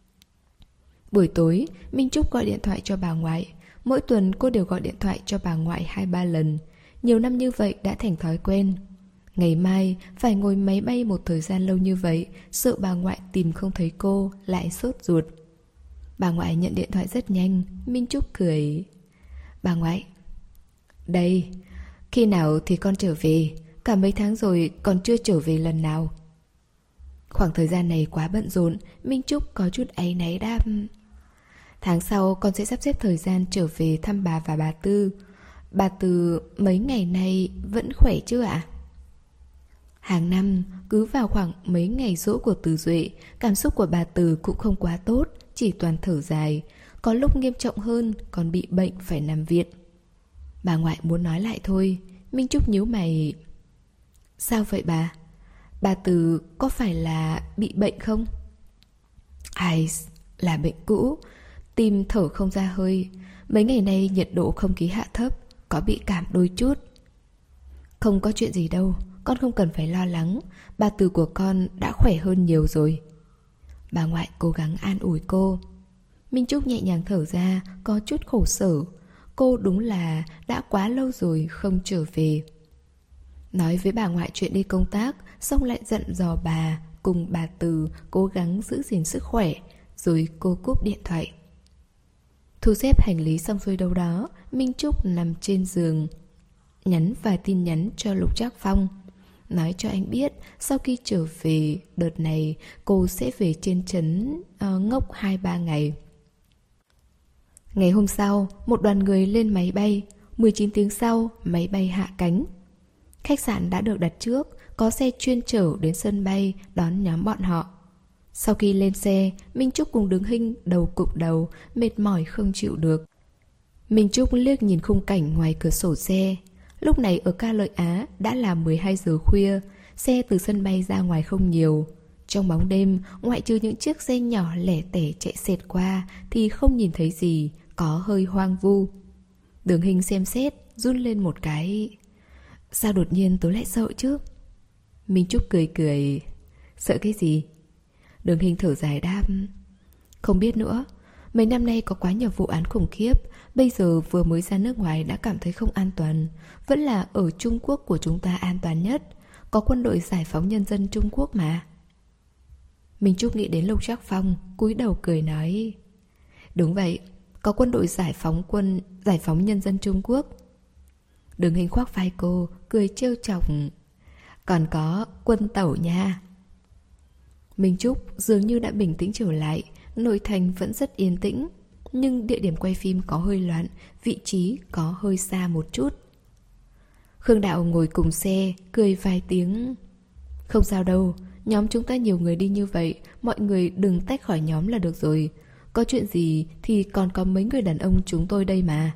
Buổi tối, Minh Trúc gọi điện thoại cho bà ngoại. Mỗi tuần cô đều gọi điện thoại cho bà ngoại hai ba lần. Nhiều năm như vậy đã thành thói quen. Ngày mai phải ngồi máy bay một thời gian lâu như vậy, sợ bà ngoại tìm không thấy cô, lại sốt ruột. Bà ngoại nhận điện thoại rất nhanh. Minh Trúc cười: Bà ngoại, đây, khi nào thì con trở về? Cả mấy tháng rồi còn chưa trở về lần nào. Khoảng thời gian này quá bận rộn. Minh Trúc có chút áy náy đáp: Tháng sau con sẽ sắp xếp thời gian trở về thăm bà và bà Tư. bà Từ mấy ngày nay vẫn khỏe chứ ạ? Hàng năm, cứ vào khoảng mấy ngày giỗ của Từ Duệ, cảm xúc của bà Từ cũng không quá tốt, chỉ toàn thở dài. Có lúc nghiêm trọng hơn, còn bị bệnh phải nằm viện. Bà ngoại muốn nói lại thôi. Minh Trúc nhíu mày. Sao vậy bà? Bà Từ có phải là bị bệnh không? Ai, là bệnh cũ. Tim thở không ra hơi. Mấy ngày nay nhiệt độ không khí hạ thấp, có bị cảm đôi chút. Không có chuyện gì đâu, con không cần phải lo lắng. Bà Từ của con đã khỏe hơn nhiều rồi. Bà ngoại cố gắng an ủi cô. Minh Trúc nhẹ nhàng thở ra, có chút khổ sở. Cô đúng là đã quá lâu rồi không trở về. Nói với bà ngoại chuyện đi công tác, xong lại dặn dò bà cùng bà Từ cố gắng giữ gìn sức khỏe. Rồi cô cúp điện thoại. Thu xếp hành lý xong xuôi đâu đó, Minh Trúc nằm trên giường nhắn vài tin nhắn cho Lục Trác Phong, nói cho anh biết sau khi trở về đợt này cô sẽ về trên trấn uh, ngốc hai ba ngày. Ngày hôm sau, một đoàn người lên máy bay. mười chín tiếng sau, máy bay hạ cánh. Khách sạn đã được đặt trước, có xe chuyên chở đến sân bay đón nhóm bọn họ. Sau khi lên xe, Minh Trúc cùng Đường Hinh đầu cụp đầu, mệt mỏi không chịu được. Minh Trúc liếc nhìn khung cảnh ngoài cửa sổ xe. Lúc này ở Ca Lợi Á đã là mười hai giờ khuya, xe từ sân bay ra ngoài không nhiều. Trong bóng đêm, ngoại trừ những chiếc xe nhỏ lẻ tẻ chạy xẹt qua thì không nhìn thấy gì, có hơi hoang vu. Đường Hinh xem xét, run lên một cái. Sao đột nhiên tớ lại sợ chứ? Minh Trúc cười cười. Sợ cái gì? Đường Hinh thở dài đáp. Không biết nữa. Mấy năm nay có quá nhiều vụ án khủng khiếp. Bây giờ vừa mới ra nước ngoài đã cảm thấy không an toàn. Vẫn là ở Trung Quốc của chúng ta an toàn nhất. Có quân đội giải phóng nhân dân Trung Quốc mà. Minh Trúc nghĩ đến Lục Trác Phong, cúi đầu cười nói. Đúng vậy, có quân đội giải phóng quân giải phóng nhân dân Trung Quốc. Đường Hinh khoác vai cô, cười trêu chọc. Còn có quân tẩu nha. Minh Trúc dường như đã bình tĩnh trở lại. Nội thành vẫn rất yên tĩnh, nhưng địa điểm quay phim có hơi loạn, vị trí có hơi xa một chút. Khương Đạo ngồi cùng xe, cười vài tiếng. Không sao đâu, nhóm chúng ta nhiều người đi như vậy, mọi người đừng tách khỏi nhóm là được rồi. Có chuyện gì thì còn có mấy người đàn ông chúng tôi đây mà.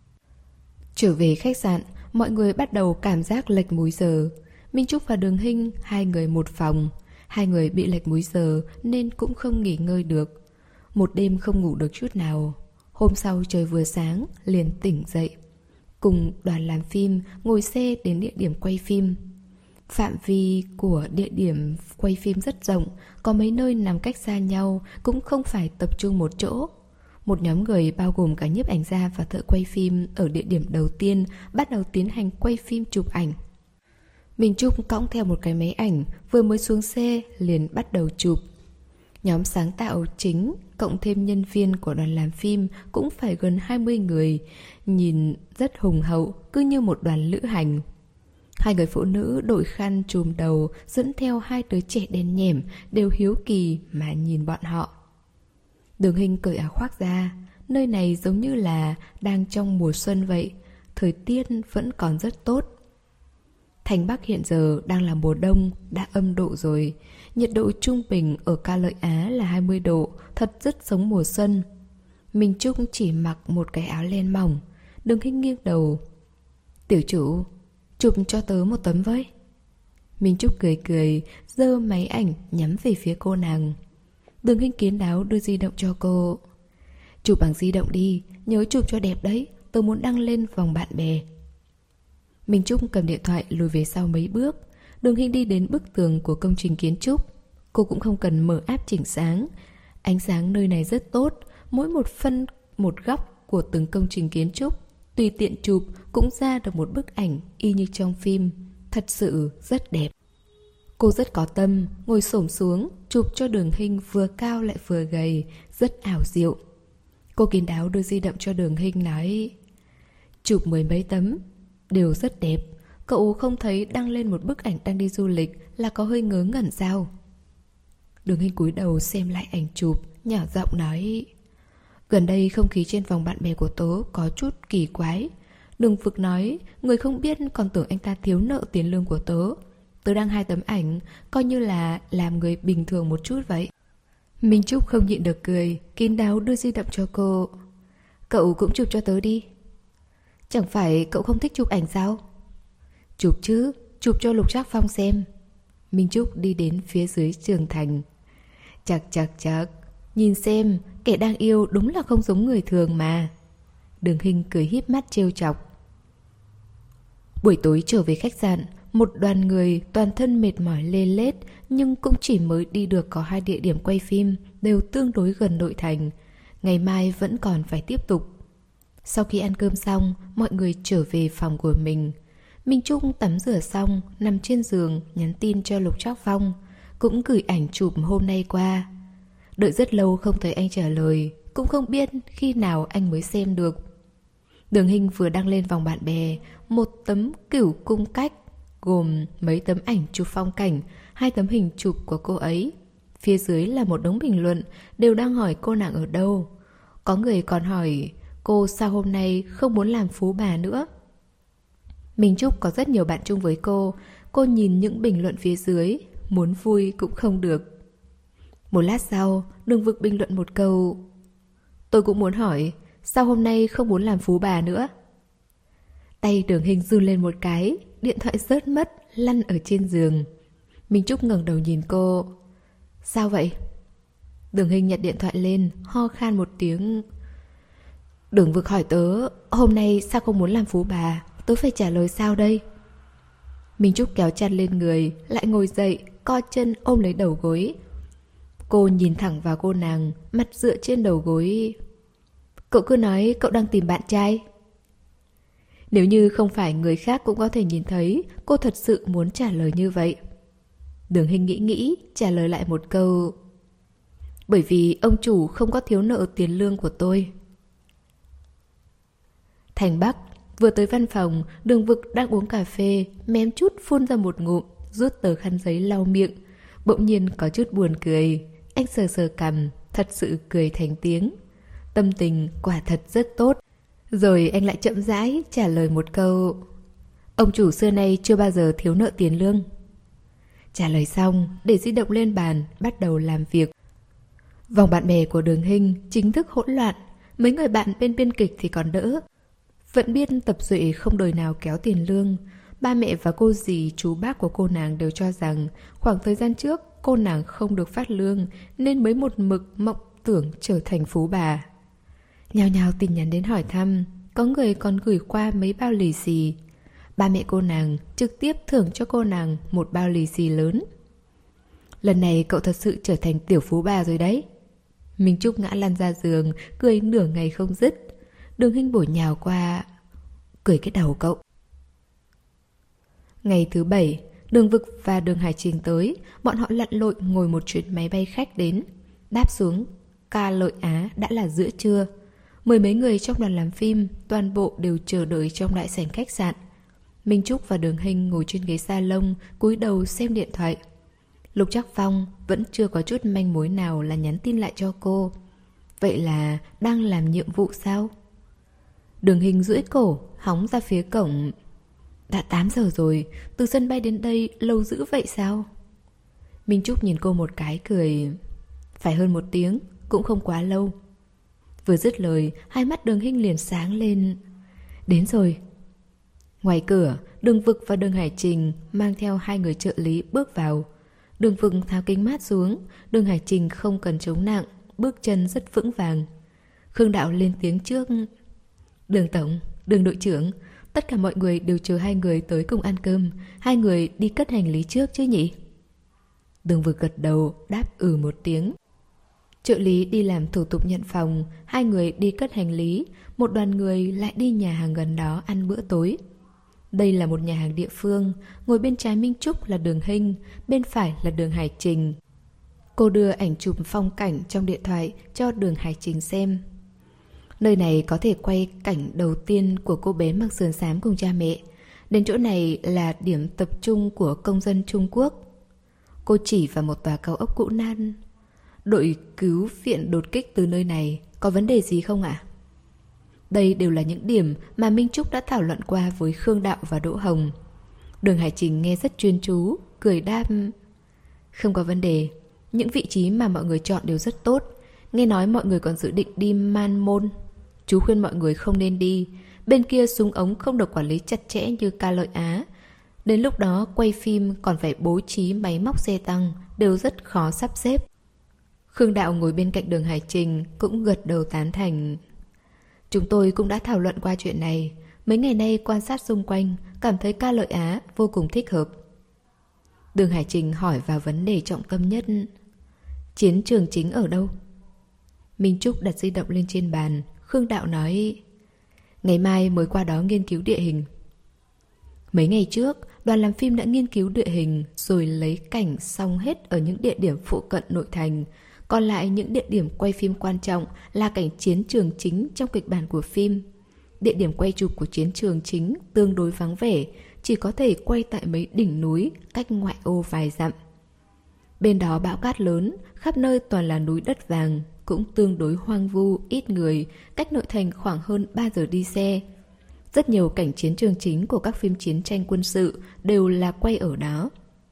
Trở về khách sạn, mọi người bắt đầu cảm giác lệch múi giờ. Minh Trúc và Đường Hinh, hai người một phòng. Hai người bị lệch múi giờ nên cũng không nghỉ ngơi được. Một đêm không ngủ được chút nào. Hôm sau trời vừa sáng, liền tỉnh dậy. Cùng đoàn làm phim ngồi xe đến địa điểm quay phim. Phạm vi của địa điểm quay phim rất rộng, có mấy nơi nằm cách xa nhau, cũng không phải tập trung một chỗ. Một nhóm người bao gồm cả nhiếp ảnh gia và thợ quay phim ở địa điểm đầu tiên bắt đầu tiến hành quay phim chụp ảnh. Minh Trúc cõng theo một cái máy ảnh, vừa mới xuống xe liền bắt đầu chụp. Nhóm sáng tạo chính cộng thêm nhân viên của đoàn làm phim cũng phải gần hai mươi người, nhìn rất hùng hậu, cứ như một đoàn lữ hành. Hai người phụ nữ đội khăn trùm đầu dẫn theo hai đứa trẻ đen nhẻm, đều hiếu kỳ mà nhìn bọn họ. Đường Hinh cởi áo khoác ra. Nơi này giống như là đang trong mùa xuân vậy, thời tiết vẫn còn rất tốt. Thành Bắc hiện giờ đang là mùa đông, đã âm độ rồi. Nhiệt độ trung bình ở Ca Lợi Á là hai mươi độ, thật rất giống mùa xuân. Minh Trúc chỉ mặc một cái áo len mỏng. Đường Hinh nghiêng đầu. Tiểu chủ, chụp cho tớ một tấm với. Minh Trúc cười cười, giơ máy ảnh nhắm về phía cô nàng. Đường Hinh kín đáo đưa di động cho cô. Chụp bằng di động đi, nhớ chụp cho đẹp đấy, tớ muốn đăng lên vòng bạn bè. Minh Trúc cầm điện thoại lùi về sau mấy bước. Đường Hinh đi đến bức tường của công trình kiến trúc. Cô cũng không cần mở áp chỉnh sáng. Ánh sáng nơi này rất tốt. Mỗi một phân, một góc của từng công trình kiến trúc, tùy tiện chụp cũng ra được một bức ảnh y như trong phim. Thật sự rất đẹp. Cô rất có tâm, ngồi xổm xuống chụp cho Đường Hinh vừa cao lại vừa gầy, rất ảo diệu. Cô kín đáo đưa di động cho Đường Hinh nói. Chụp mười mấy tấm đều rất đẹp. Cậu không thấy đăng lên một bức ảnh đang đi du lịch là có hơi ngớ ngẩn sao? Đường Hinh cúi đầu xem lại ảnh chụp, nhỏ giọng nói. Gần đây không khí trên vòng bạn bè của tớ có chút kỳ quái. Đường Vực nói, người không biết còn tưởng anh ta thiếu nợ tiền lương của tớ. Tớ đăng hai tấm ảnh, coi như là làm người bình thường một chút vậy. Minh Trúc không nhịn được cười, kín đáo đưa di động cho cô. Cậu cũng chụp cho tớ đi. Chẳng phải cậu không thích chụp ảnh sao? Chụp chứ, chụp cho Lục Trác Phong xem. Minh Trúc đi đến phía dưới Trường Thành. Chật chật chật, nhìn xem, kẻ đang yêu đúng là không giống người thường mà. Đường Hinh cười híp mắt trêu chọc. Buổi tối trở về khách sạn, một đoàn người toàn thân mệt mỏi lê lết, nhưng cũng chỉ mới đi được có hai địa điểm quay phim, đều tương đối gần nội thành. Ngày mai vẫn còn phải tiếp tục. Sau khi ăn cơm xong, mọi người trở về phòng của mình. Minh Trúc tắm rửa xong, nằm trên giường, nhắn tin cho Lục Trác Phong, cũng gửi ảnh chụp hôm nay qua. Đợi rất lâu không thấy anh trả lời, cũng không biết khi nào anh mới xem được. Đường Hinh vừa đăng lên vòng bạn bè một tấm cửu cung cách, gồm mấy tấm ảnh chụp phong cảnh, hai tấm hình chụp của cô ấy. Phía dưới là một đống bình luận, đều đang hỏi cô nàng ở đâu. Có người còn hỏi cô sao hôm nay không muốn làm phú bà nữa. Minh Trúc có rất nhiều bạn chung với cô. Cô nhìn những bình luận phía dưới, muốn vui cũng không được. Một lát sau, Đường Vực bình luận một câu: tôi cũng muốn hỏi, sao hôm nay không muốn làm phú bà nữa? Tay Đường Hinh run lên một cái, điện thoại rớt mất, lăn ở trên giường. Minh Trúc ngẩng đầu nhìn cô. Sao vậy? Đường Hinh nhặt điện thoại lên, ho khan một tiếng. Đường Vực hỏi tớ, hôm nay sao không muốn làm phú bà? Tớ phải trả lời sao đây? Minh Trúc kéo chăn lên người, lại ngồi dậy, co chân ôm lấy đầu gối. Cô nhìn thẳng vào cô nàng, mặt dựa trên đầu gối. Cậu cứ nói cậu đang tìm bạn trai. Nếu như không phải người khác cũng có thể nhìn thấy, cô thật sự muốn trả lời như vậy. Đường Hinh nghĩ nghĩ, trả lời lại một câu. Bởi vì ông chủ không có thiếu nợ tiền lương của tôi. Thành Bắc vừa tới văn phòng, Đường Vực đang uống cà phê, mém chút phun ra một ngụm, rút tờ khăn giấy lau miệng. Bỗng nhiên có chút buồn cười. Anh sờ sờ cằm, thật sự cười thành tiếng. Tâm tình quả thật rất tốt. Rồi anh lại chậm rãi trả lời một câu. Ông chủ xưa nay chưa bao giờ thiếu nợ tiền lương. Trả lời xong, để di động lên bàn, bắt đầu làm việc. Vòng bạn bè của Đường Hinh chính thức hỗn loạn. Mấy người bạn bên biên kịch thì còn đỡ. Vẫn biết Tập Duệ không đời nào kéo tiền lương. Ba mẹ và cô dì, chú bác của cô nàng đều cho rằng khoảng thời gian trước cô nàng không được phát lương nên mới một mực mộng tưởng trở thành phú bà. Nhao nhao tin nhắn đến hỏi thăm, có người còn gửi qua mấy bao lì xì. Ba mẹ cô nàng trực tiếp thưởng cho cô nàng một bao lì xì lớn. Lần này cậu thật sự trở thành tiểu phú bà rồi đấy. Minh Trúc ngã lăn ra giường, cười nửa ngày không dứt. Đường Hinh bổ nhào qua, cười cái đầu cậu. Ngày thứ bảy, Đường Vực và Đường Hải Trình tới. Bọn họ lặn lội ngồi một chuyến máy bay khách đến. Đáp xuống Ca Lợi Á đã là giữa trưa. Mười mấy người trong đoàn làm phim toàn bộ đều chờ đợi trong đại sảnh khách sạn. Minh Trúc và Đường Hinh ngồi trên ghế salon, cúi đầu xem điện thoại. Lục Trác Phong vẫn chưa có chút manh mối nào là nhắn tin lại cho cô. Vậy là đang làm nhiệm vụ sao? Đường Hinh duỗi cổ, hóng ra phía cổng. Đã tám giờ rồi, từ sân bay đến đây lâu dữ vậy sao? Minh Trúc nhìn cô một cái cười. Phải hơn một tiếng, cũng không quá lâu. Vừa dứt lời, hai mắt Đường Hinh liền sáng lên. Đến rồi. Ngoài cửa, Đường Vực và Đường Hải Trình mang theo hai người trợ lý bước vào. Đường Vực tháo kính mát xuống, Đường Hải Trình không cần chống nặng, bước chân rất vững vàng. Khương Đạo lên tiếng trước. Đường Tổng, Đường Đội trưởng, tất cả mọi người đều chờ hai người tới cùng ăn cơm. Hai người đi cất hành lý trước chứ nhỉ? Đường Vực gật đầu, đáp ừ một tiếng. Trợ lý đi làm thủ tục nhận phòng, hai người đi cất hành lý, một đoàn người lại đi nhà hàng gần đó ăn bữa tối. Đây là một nhà hàng địa phương, ngồi bên trái Minh Trúc là Đường Hinh, bên phải là Đường Hải Trình. Cô đưa ảnh chụp phong cảnh trong điện thoại cho Đường Hải Trình xem. Nơi này có thể quay cảnh đầu tiên của cô bé mặc sườn xám cùng cha mẹ. Đến chỗ này là điểm tập trung của công dân Trung Quốc. Cô chỉ vào một tòa cao ốc cũ nát. Đội cứu viện đột kích từ nơi này, có vấn đề gì không ạ? Đây đều là những điểm mà Minh Trúc đã thảo luận qua với Khương Đạo và Đỗ Hồng. Đường Hải Trình nghe rất chuyên chú, cười đáp: Không có vấn đề, những vị trí mà mọi người chọn đều rất tốt. Nghe nói mọi người còn dự định đi Man Môn. Chú khuyên mọi người không nên đi. Bên kia súng ống không được quản lý chặt chẽ như Ca Lợi Á. Đến lúc đó quay phim còn phải bố trí máy móc xe tăng, đều rất khó sắp xếp. Khương Đạo ngồi bên cạnh Đường Hải Trình cũng gật đầu tán thành. Chúng tôi cũng đã thảo luận qua chuyện này. Mấy ngày nay quan sát xung quanh, cảm thấy Ca Lợi Á vô cùng thích hợp. Đường Hải Trình hỏi vào vấn đề trọng tâm nhất: chiến trường chính ở đâu? Minh Trúc đặt di động lên trên bàn. Khương Đạo nói: Ngày mai mới qua đó nghiên cứu địa hình. Mấy ngày trước, đoàn làm phim đã nghiên cứu địa hình rồi lấy cảnh xong hết ở những địa điểm phụ cận nội thành. Còn lại những địa điểm quay phim quan trọng là cảnh chiến trường chính trong kịch bản của phim. Địa điểm quay chụp của chiến trường chính tương đối vắng vẻ, chỉ có thể quay tại mấy đỉnh núi cách ngoại ô vài dặm. Bên đó bão cát lớn, khắp nơi toàn là núi đất vàng, cũng tương đối hoang vu, ít người, cách nội thành khoảng hơn ba giờ đi xe. Rất nhiều cảnh chiến trường chính của các phim chiến tranh quân sự đều là quay ở đó.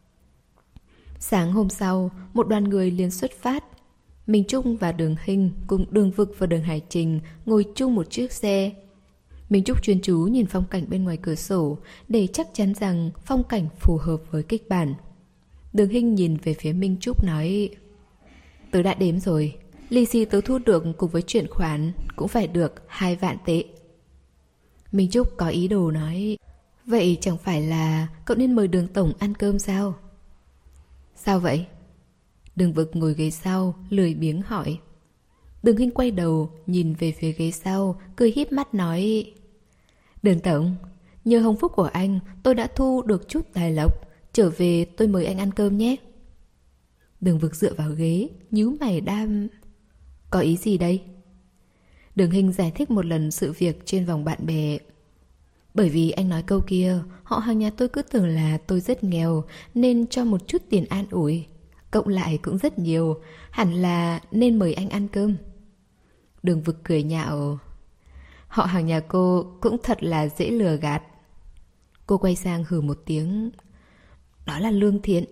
Sáng hôm sau, một đoàn người liền xuất phát. Minh Trúc và Đường Hinh cùng Đường Vực và Đường Hải Trình ngồi chung một chiếc xe. Minh Trúc chuyên chú nhìn phong cảnh bên ngoài cửa sổ để chắc chắn rằng phong cảnh phù hợp với kịch bản. Đường Hinh nhìn về phía Minh Trúc nói: Tớ đã đếm rồi, lì xì tớ thu được cùng với chuyển khoản cũng phải được hai vạn tệ. Minh Trúc có ý đồ nói: Vậy chẳng phải là cậu nên mời Đường Tổng ăn cơm sao? Sao vậy? Đường Vực ngồi ghế sau, lười biếng hỏi. Đường Hinh quay đầu, nhìn về phía ghế sau, cười híp mắt nói: Đường Tổng, nhờ hồng phúc của anh, tôi đã thu được chút tài lộc. Trở về tôi mời anh ăn cơm nhé. Đường Vực dựa vào ghế, nhíu mày đam: Có ý gì đây? Đường Hinh giải thích một lần sự việc trên vòng bạn bè. Bởi vì anh nói câu kia, họ hàng nhà tôi cứ tưởng là tôi rất nghèo nên cho một chút tiền an ủi. Cộng lại cũng rất nhiều, hẳn là nên mời anh ăn cơm. Đường Vực cười nhạo: Họ hàng nhà cô cũng thật là dễ lừa gạt. Cô quay sang hừ một tiếng: Đó là lương thiện.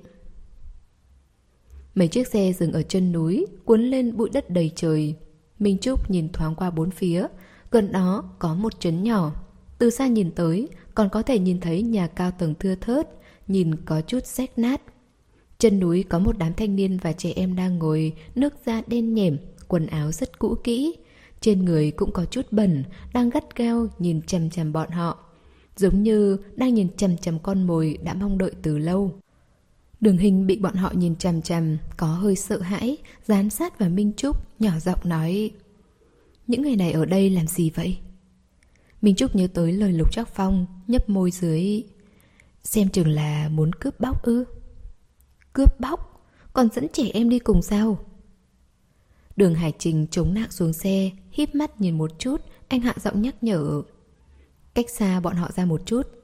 Mấy chiếc xe dừng ở chân núi, cuốn lên bụi đất đầy trời. Minh Trúc nhìn thoáng qua bốn phía. Gần đó có một trấn nhỏ. Từ xa nhìn tới, còn có thể nhìn thấy nhà cao tầng thưa thớt, nhìn có chút rách nát. Chân núi có một đám thanh niên và trẻ em đang ngồi, nước da đen nhẻm, quần áo rất cũ kỹ. Trên người cũng có chút bẩn, đang gắt gao nhìn chằm chằm bọn họ. Giống như đang nhìn chằm chằm con mồi đã mong đợi từ lâu. Đường Hinh bị bọn họ nhìn chằm chằm, có hơi sợ hãi, dán sát vào Minh Trúc, nhỏ giọng nói: Những người này ở đây làm gì vậy? Minh Trúc nhớ tới lời Lục Trác Phong, nhấp môi dưới: Xem chừng là muốn cướp bóc ư? Cướp bóc? Còn dẫn trẻ em đi cùng sao? Đường Hải Trình chống nạng xuống xe, híp mắt nhìn một chút, anh hạ giọng nhắc nhở: Cách xa bọn họ ra một chút.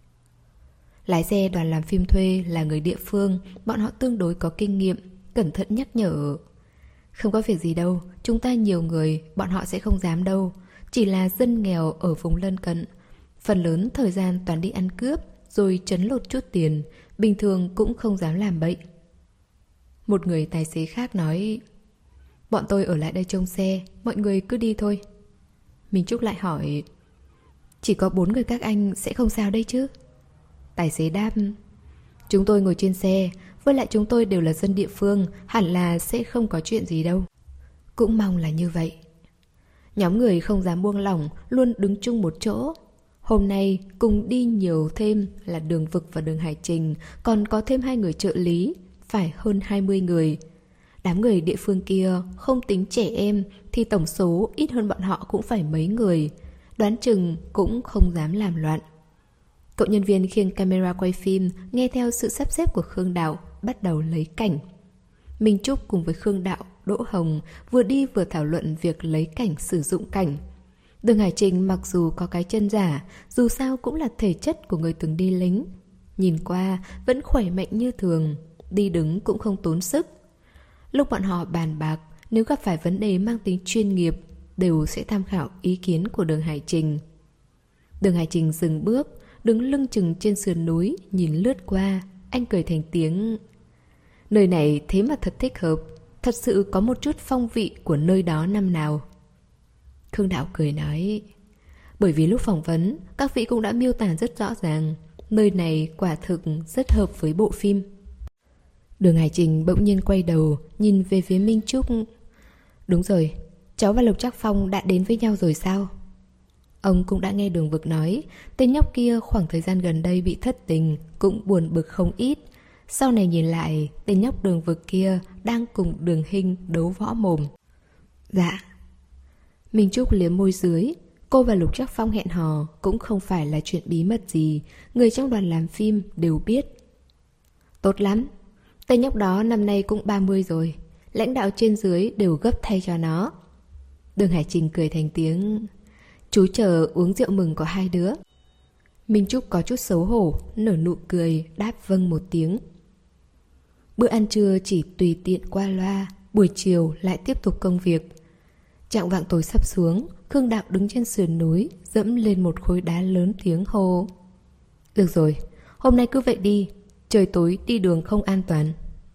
Lái xe đoàn làm phim thuê là người địa phương, bọn họ tương đối có kinh nghiệm, cẩn thận nhắc nhở: Không có việc gì đâu, chúng ta nhiều người, bọn họ sẽ không dám đâu. Chỉ là dân nghèo ở vùng lân cận, phần lớn thời gian toàn đi ăn cướp rồi trấn lột chút tiền, bình thường cũng không dám làm bậy. Một người tài xế khác nói: Bọn tôi ở lại đây trông xe, mọi người cứ đi thôi. Minh Trúc lại hỏi: Chỉ có bốn người các anh sẽ không sao đây chứ? Tài xế đáp: Chúng tôi ngồi trên xe, với lại chúng tôi đều là dân địa phương, hẳn là sẽ không có chuyện gì đâu. Cũng mong là như vậy. Nhóm người không dám buông lỏng, luôn đứng chung một chỗ. Hôm nay cùng đi nhiều thêm là Đường Vực và Đường Hải Trình, còn có thêm hai người trợ lý, phải hơn hai mươi người. Đám người địa phương kia không tính trẻ em thì tổng số ít hơn bọn họ cũng phải mấy người. Đoán chừng cũng không dám làm loạn. Cậu nhân viên khiêng camera quay phim nghe theo sự sắp xếp của Khương Đạo, bắt đầu lấy cảnh. Minh Trúc cùng với Khương Đạo, Đỗ Hồng vừa đi vừa thảo luận việc lấy cảnh sử dụng cảnh. Đường Hải Trình mặc dù có cái chân giả, dù sao cũng là thể chất của người từng đi lính. Nhìn qua vẫn khỏe mạnh như thường, đi đứng cũng không tốn sức. Lúc bọn họ bàn bạc, nếu gặp phải vấn đề mang tính chuyên nghiệp, đều sẽ tham khảo ý kiến của Đường Hải Trình. Đường Hải Trình dừng bước, đứng lưng chừng trên sườn núi, nhìn lướt qua. Anh cười thành tiếng. Nơi này thế mà thật thích hợp, thật sự có một chút phong vị của nơi đó năm nào. Khương Đạo cười nói, bởi vì lúc phỏng vấn, các vị cũng đã miêu tả rất rõ ràng, nơi này quả thực rất hợp với bộ phim. Đường Hải Trình bỗng nhiên quay đầu, nhìn về phía Minh Trúc. Đúng rồi, cháu và Lục Trác Phong đã đến với nhau rồi sao? Ông cũng đã nghe Đường Vực nói, tên nhóc kia khoảng thời gian gần đây bị thất tình, cũng buồn bực không ít. Sau này nhìn lại, tên nhóc Đường Vực kia đang cùng Đường Hinh đấu võ mồm. Dạ. Minh Trúc liếm môi dưới. Cô và Lục Trác Phong hẹn hò cũng không phải là chuyện bí mật gì, người trong đoàn làm phim đều biết. Tốt lắm. Tên nhóc đó năm nay cũng ba mươi rồi, lãnh đạo trên dưới đều gấp thay cho nó. Đường Hải Trình cười thành tiếng. Chú chờ uống rượu mừng của hai đứa. Minh Trúc có chút xấu hổ, nở nụ cười, đáp vâng một tiếng. Bữa ăn trưa chỉ tùy tiện qua loa, buổi chiều lại tiếp tục công việc. Chạng vạng tối sắp xuống, Khương Đạo đứng trên sườn núi, dẫm lên một khối đá lớn tiếng hô. Được rồi, hôm nay cứ vậy đi, trời tối đi đường không an toàn.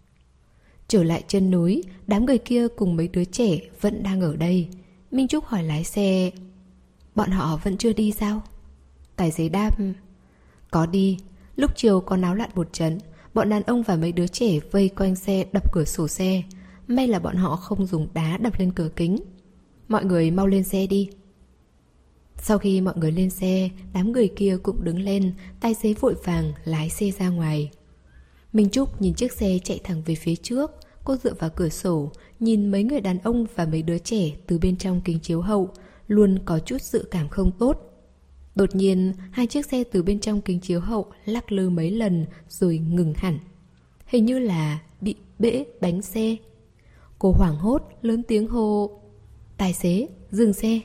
Trở lại chân núi, đám người kia cùng mấy đứa trẻ vẫn đang ở đây. Minh Trúc hỏi lái xe, bọn họ vẫn chưa đi sao? Tài xế đáp, có đi, lúc chiều có náo loạn một trận, bọn đàn ông và mấy đứa trẻ vây quanh xe đập cửa sổ xe. May là bọn họ không dùng đá đập lên cửa kính. Mọi người mau lên xe đi. Sau khi mọi người lên xe, đám người kia cũng đứng lên, tài xế vội vàng lái xe ra ngoài. Minh Trúc nhìn chiếc xe chạy thẳng về phía trước. Cô dựa vào cửa sổ, nhìn mấy người đàn ông và mấy đứa trẻ từ bên trong kính chiếu hậu, luôn có chút dự cảm không tốt. Đột nhiên, hai chiếc xe từ bên trong kính chiếu hậu lắc lư mấy lần rồi ngừng hẳn. Hình như là bị bể bánh xe. Cô hoảng hốt, lớn tiếng hô, tài xế, dừng xe.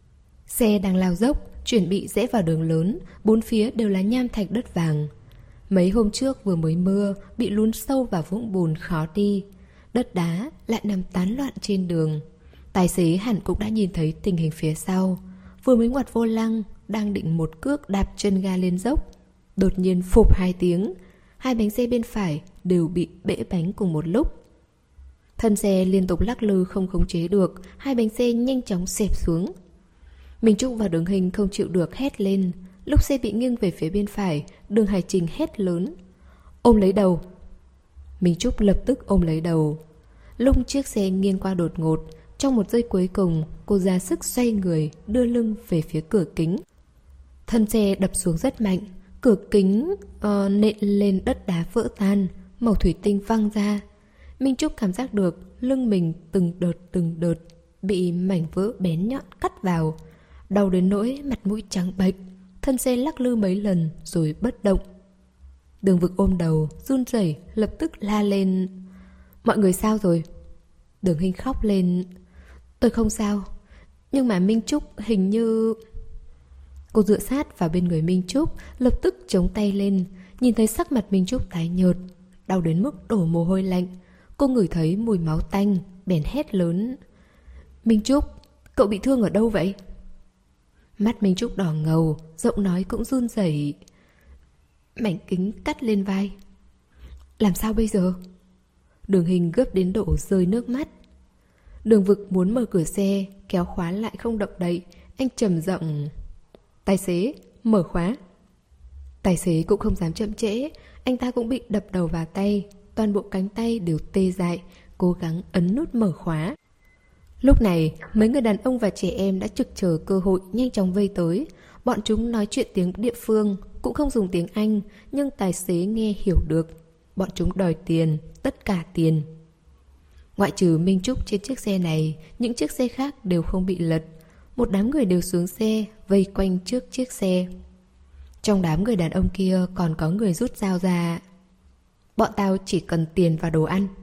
Xe đang lao dốc, chuẩn bị rẽ vào đường lớn, bốn phía đều là nham thạch đất vàng. Mấy hôm trước vừa mới mưa, bị lún sâu vào vũng bùn khó đi. Đất đá lại nằm tán loạn trên đường. Tài xế hẳn cũng đã nhìn thấy tình hình phía sau. Vừa mới ngoặt vô lăng, đang định một cước đạp chân ga lên dốc. Đột nhiên phụp hai tiếng, hai bánh xe bên phải đều bị bể bánh cùng một lúc. Thân xe liên tục lắc lư không khống chế được, hai bánh xe nhanh chóng xẹp xuống. Minh Trúc và Đường Hinh không chịu được hét lên. Lúc xe bị nghiêng về phía bên phải, Đường Hải Trình hét lớn, ôm lấy đầu. Minh Trúc lập tức ôm lấy đầu. Lúc chiếc xe nghiêng qua đột ngột, trong một giây cuối cùng, cô ra sức xoay người, đưa lưng về phía cửa kính. Thân xe đập xuống rất mạnh, cửa kính uh, nện lên đất đá vỡ tan, mẩu thủy tinh văng ra. Minh Trúc cảm giác được lưng mình từng đợt từng đợt bị mảnh vỡ bén nhọn cắt vào, đau đến nỗi mặt mũi trắng bệch. Thân xe lắc lư mấy lần rồi bất động. Đường Vực ôm đầu, run rẩy, lập tức la lên, mọi người sao rồi? Đường Hinh khóc lên, tôi không sao, nhưng mà Minh Trúc hình như... Cô dựa sát vào bên người Minh Trúc, lập tức chống tay lên, nhìn thấy sắc mặt Minh Trúc tái nhợt, đau đến mức đổ mồ hôi lạnh. Cô ngửi thấy mùi máu tanh, bèn hét lớn, Minh Trúc, cậu bị thương ở đâu vậy? Mắt Minh Trúc đỏ ngầu, giọng nói cũng run rẩy. Mảnh kính cắt lên vai. Làm sao bây giờ? Đường Hình gấp đến độ rơi nước mắt. Đường Vực muốn mở cửa xe, kéo khóa lại không động đậy. Anh trầm giọng, tài xế, mở khóa. Tài xế cũng không dám chậm trễ. Anh ta cũng bị đập đầu vào tay, toàn bộ cánh tay đều tê dại, cố gắng ấn nút mở khóa. Lúc này, mấy người đàn ông và trẻ em đã trực chờ cơ hội nhanh chóng vây tới. Bọn chúng nói chuyện tiếng địa phương, cũng không dùng tiếng Anh, nhưng tài xế nghe hiểu được. Bọn chúng đòi tiền, tất cả tiền. Ngoại trừ Minh Trúc trên chiếc xe này, những chiếc xe khác đều không bị lật. Một đám người đều xuống xe, vây quanh trước chiếc xe. Trong đám người đàn ông kia còn có người rút dao ra. Bọn tao chỉ cần tiền và đồ ăn.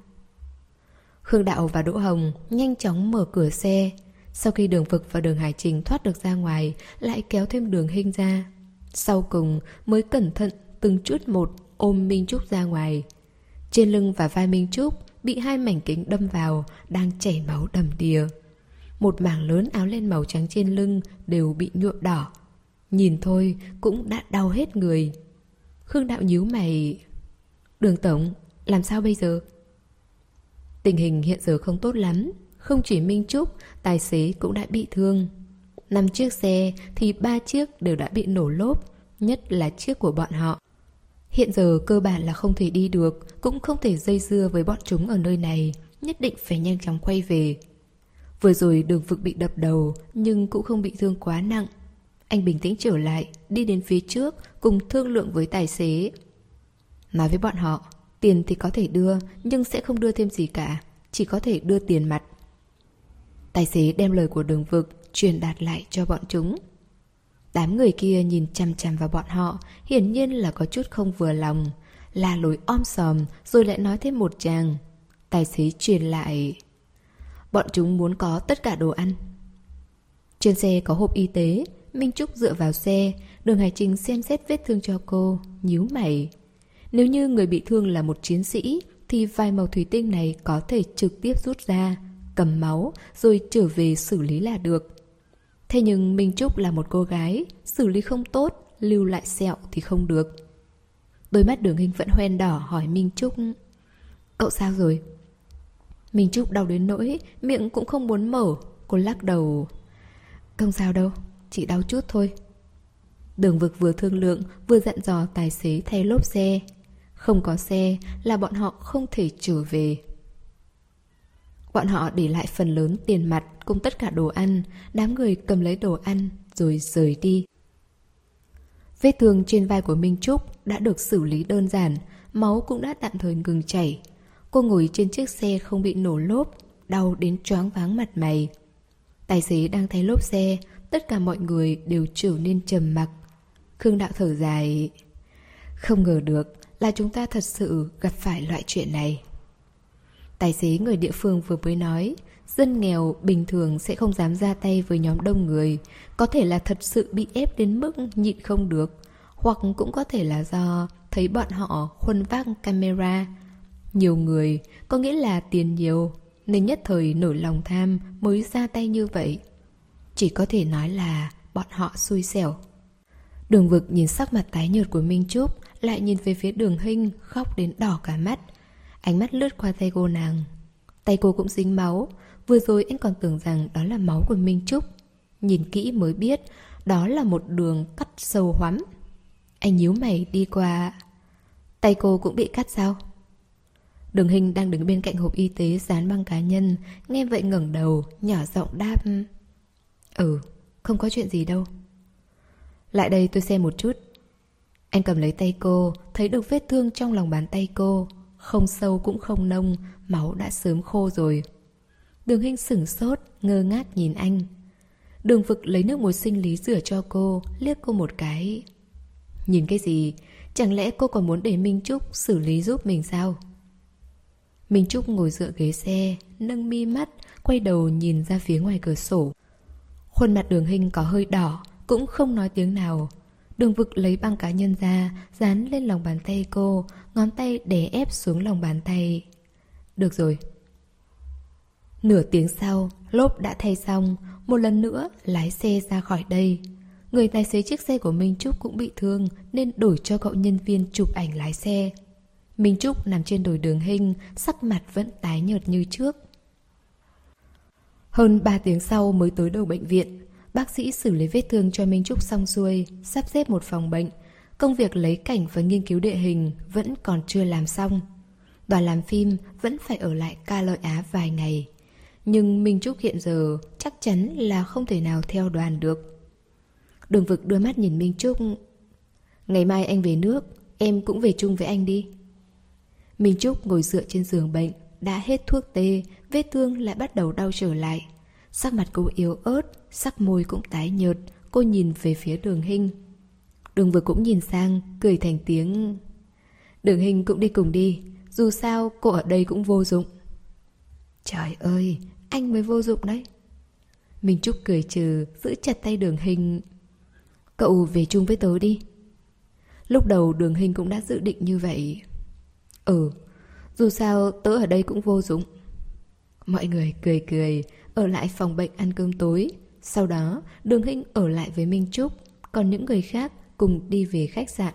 Khương Đạo và Đỗ Hồng nhanh chóng mở cửa xe. Sau khi Đường Vực và Đường Hải Trình thoát được ra ngoài, lại kéo thêm Đường Hinh ra. Sau cùng mới cẩn thận từng chút một ôm Minh Trúc ra ngoài. Trên lưng và vai Minh Trúc bị hai mảnh kính đâm vào, đang chảy máu đầm đìa. Một mảng lớn áo len màu trắng trên lưng đều bị nhuộm đỏ. Nhìn thôi cũng đã đau hết người. Khương Đạo nhíu mày. Đường tổng, làm sao bây giờ? Tình hình hiện giờ không tốt lắm. Không chỉ Minh Trúc, tài xế cũng đã bị thương. Năm chiếc xe thì ba chiếc đều đã bị nổ lốp, nhất là chiếc của bọn họ. Hiện giờ cơ bản là không thể đi được, cũng không thể dây dưa với bọn chúng ở nơi này, nhất định phải nhanh chóng quay về. Vừa rồi Đường Vực bị đập đầu, nhưng cũng không bị thương quá nặng. Anh bình tĩnh trở lại, đi đến phía trước, cùng thương lượng với tài xế. Nói với bọn họ, tiền thì có thể đưa, nhưng sẽ không đưa thêm gì cả, chỉ có thể đưa tiền mặt. Tài xế đem lời của Đường Vực truyền đạt lại cho bọn chúng. Đám người kia nhìn chằm chằm vào bọn họ, hiển nhiên là có chút không vừa lòng, la lối om sòm rồi lại nói thêm một tràng. Tài xế truyền lại, bọn chúng muốn có tất cả đồ ăn. Trên xe có hộp y tế. Minh Trúc dựa vào xe, Đường Hải Trình xem xét vết thương cho cô, nhíu mày. Nếu như người bị thương là một chiến sĩ thì vài màu thủy tinh này có thể trực tiếp rút ra, cầm máu rồi trở về xử lý là được. Thế nhưng Minh Trúc là một cô gái, xử lý không tốt, lưu lại sẹo thì không được. Đôi mắt Đường Hinh vẫn hoen đỏ hỏi Minh Trúc, cậu sao rồi? Minh Trúc đau đến nỗi miệng cũng không muốn mở. Cô lắc đầu, không sao đâu, chỉ đau chút thôi. Đường Vực vừa thương lượng vừa dặn dò tài xế thay lốp xe. Không có xe là bọn họ không thể trở về. Bọn họ để lại phần lớn tiền mặt cùng tất cả đồ ăn. Đám người cầm lấy đồ ăn rồi rời đi. Vết thương trên vai của Minh Trúc đã được xử lý đơn giản, máu cũng đã tạm thời ngừng chảy. Cô ngồi trên chiếc xe không bị nổ lốp, đau đến choáng váng mặt mày. Tài xế đang thay lốp xe, tất cả mọi người đều trở nên trầm mặc. Khương Đạo thở dài, không ngờ được là chúng ta thật sự gặp phải loại chuyện này. Tài xế người địa phương vừa mới nói, dân nghèo bình thường sẽ không dám ra tay với nhóm đông người. Có thể là thật sự bị ép đến mức nhịn không được, hoặc cũng có thể là do thấy bọn họ khuân vác camera. Nhiều người, có nghĩa là tiền nhiều, nên nhất thời nổi lòng tham mới ra tay như vậy. Chỉ có thể nói là bọn họ xui xẻo. Đường Vực nhìn sắc mặt tái nhợt của Minh Trúc, lại nhìn về phía Đường Hinh, khóc đến đỏ cả mắt. Ánh mắt lướt qua tay cô nàng. Tay cô cũng dính máu. Vừa rồi anh còn tưởng rằng đó là máu của Minh Trúc. Nhìn kỹ mới biết đó là một đường cắt sâu hoắm. Anh nhíu mày đi qua. Tay cô cũng bị cắt sao? Đường Hinh đang đứng bên cạnh hộp y tế dán băng cá nhân, nghe vậy ngẩng đầu, nhỏ giọng đáp, ừ, không có chuyện gì đâu. Lại đây tôi xem một chút. Anh cầm lấy tay cô, thấy được vết thương trong lòng bàn tay cô, không sâu cũng không nông, máu đã sớm khô rồi. Đường Hinh sửng sốt, ngơ ngác nhìn anh. Đường Vực lấy nước muối sinh lý rửa cho cô, liếc cô một cái. Nhìn cái gì? Chẳng lẽ cô còn muốn để Minh Trúc xử lý giúp mình sao? Minh Trúc ngồi dựa ghế xe, nâng mi mắt, quay đầu nhìn ra phía ngoài cửa sổ. Khuôn mặt Đường Hinh có hơi đỏ, cũng không nói tiếng nào. Đường Vực lấy băng cá nhân ra, dán lên lòng bàn tay cô, ngón tay đè ép xuống lòng bàn tay. Được rồi. Nửa tiếng sau, lốp đã thay xong, một lần nữa lái xe ra khỏi đây. Người tài xế chiếc xe của Minh Trúc cũng bị thương nên đổi cho cậu nhân viên chụp ảnh lái xe. Minh Trúc nằm trên đồi Đường Hinh, sắc mặt vẫn tái nhợt như trước. Hơn ba tiếng sau mới tới đầu bệnh viện. Bác sĩ xử lý vết thương cho Minh Trúc xong xuôi, sắp xếp một phòng bệnh. Công việc lấy cảnh và nghiên cứu địa hình vẫn còn chưa làm xong. Đoàn làm phim vẫn phải ở lại Ca Lợi Á vài ngày. Nhưng Minh Trúc hiện giờ chắc chắn là không thể nào theo đoàn được. Đường Vực đưa mắt nhìn Minh Trúc. Ngày mai anh về nước, em cũng về chung với anh đi. Minh Trúc ngồi dựa trên giường bệnh, đã hết thuốc tê, vết thương lại bắt đầu đau trở lại. Sắc mặt cô yếu ớt, sắc môi cũng tái nhợt. Cô nhìn về phía Đường Hinh. Đường Vực cũng nhìn sang, cười thành tiếng. Đường Hinh cũng đi cùng đi, dù sao cô ở đây cũng vô dụng. Trời ơi, anh mới vô dụng đấy. Minh Trúc cười trừ, giữ chặt tay Đường Hinh. Cậu về chung với tớ đi. Lúc đầu Đường Hinh cũng đã dự định như vậy. Ừ, dù sao tớ ở đây cũng vô dụng. Mọi người cười cười. ở lại phòng bệnh ăn cơm tối. Sau đó Đường Hinh ở lại với Minh Trúc, còn những người khác cùng đi về khách sạn.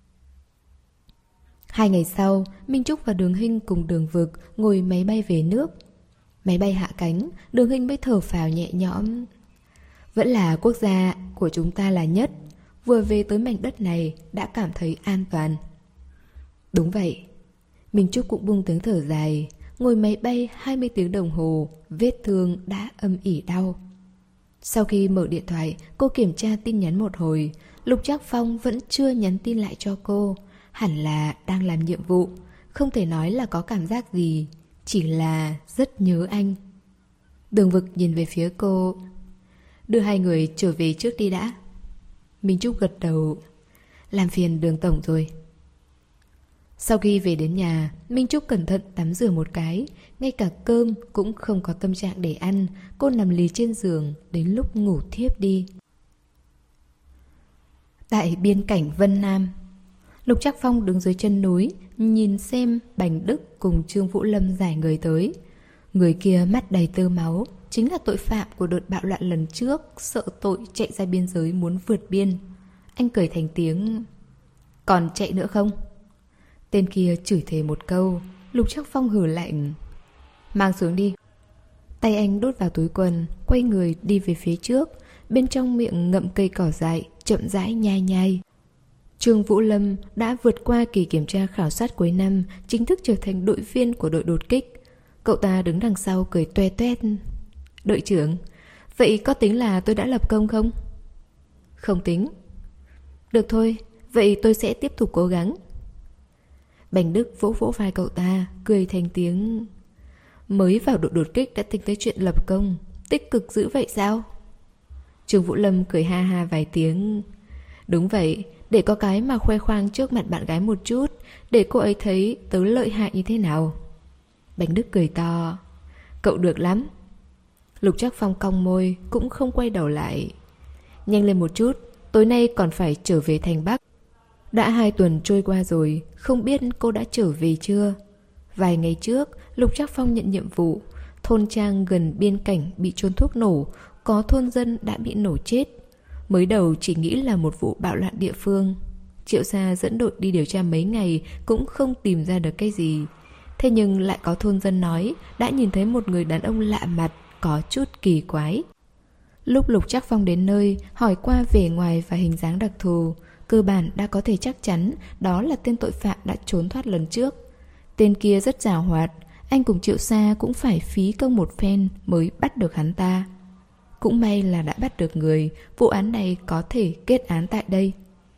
Hai ngày sau, Minh Trúc và Đường Hinh cùng Đường Vực ngồi máy bay về nước. Máy bay hạ cánh, Đường Hinh mới thở phào nhẹ nhõm. Vẫn là quốc gia của chúng ta là nhất. Vừa về tới mảnh đất này đã cảm thấy an toàn. Đúng vậy. Minh Trúc cũng buông tiếng thở dài. Ngồi máy bay hai mươi tiếng đồng hồ, vết thương đã âm ỉ đau. Sau khi mở điện thoại, cô kiểm tra tin nhắn một hồi. Lục Trác Phong vẫn chưa nhắn tin lại cho cô. Hẳn là đang làm nhiệm vụ. Không thể nói là có cảm giác gì, chỉ là rất nhớ anh. Đường Vực nhìn về phía cô. Đưa hai người trở về trước đi đã. Minh Trúc gật đầu. Làm phiền Đường tổng rồi. Sau khi về đến nhà, Minh Trúc cẩn thận tắm rửa một cái. Ngay cả cơm cũng không có tâm trạng để ăn. Cô nằm lì trên giường đến lúc ngủ thiếp đi. Tại biên cảnh Vân Nam, Lục Trác Phong đứng dưới chân núi, nhìn xem Bành Đức cùng Trương Vũ Lâm giải người tới. Người kia mắt đầy tơ máu, chính là tội phạm của đợt bạo loạn lần trước, sợ tội chạy ra biên giới muốn vượt biên. Anh cười thành tiếng. Còn chạy nữa không? Tên kia chửi thề một câu. Lục Trác Phong hừ lạnh. Mang xuống đi. Tay anh đút vào túi quần, quay người đi về phía trước. Bên trong miệng ngậm cây cỏ dại, chậm rãi nhai nhai. Trương Vũ Lâm đã vượt qua kỳ kiểm tra khảo sát cuối năm, chính thức trở thành đội viên của đội đột kích. Cậu ta đứng đằng sau cười toe toét. Đội trưởng, vậy có tính là tôi đã lập công không? Không tính. Được thôi, vậy tôi sẽ tiếp tục cố gắng. Bành Đức vỗ vỗ vai cậu ta, cười thành tiếng. Mới vào đội đột kích đã tính tới chuyện lập công, tích cực dữ vậy sao? Trương Vũ Lâm cười ha ha vài tiếng. Đúng vậy, để có cái mà khoe khoang trước mặt bạn gái một chút, để cô ấy thấy tớ lợi hại như thế nào. Bành Đức cười to. Cậu được lắm. Lục Trác Phong cong môi, cũng không quay đầu lại. Nhanh lên một chút, tối nay còn phải trở về thành Bắc. Đã hai tuần trôi qua rồi, không biết cô đã trở về chưa? Vài ngày trước, Lục Trác Phong nhận nhiệm vụ. Thôn trang gần biên cảnh bị trôn thuốc nổ, có thôn dân đã bị nổ chết. Mới đầu chỉ nghĩ là một vụ bạo loạn địa phương. Triệu Sa dẫn đội đi điều tra mấy ngày cũng không tìm ra được cái gì. Thế nhưng lại có thôn dân nói đã nhìn thấy một người đàn ông lạ mặt, có chút kỳ quái. Lúc Lục Trác Phong đến nơi, hỏi qua vẻ ngoài và hình dáng đặc thù, cơ bản đã có thể chắc chắn đó là tên tội phạm đã trốn thoát lần trước. Tên kia rất giàu hoạt, anh cùng Triệu Sa cũng phải phí công một phen mới bắt được hắn ta. Cũng may là đã bắt được người, vụ án này có thể kết án tại đây.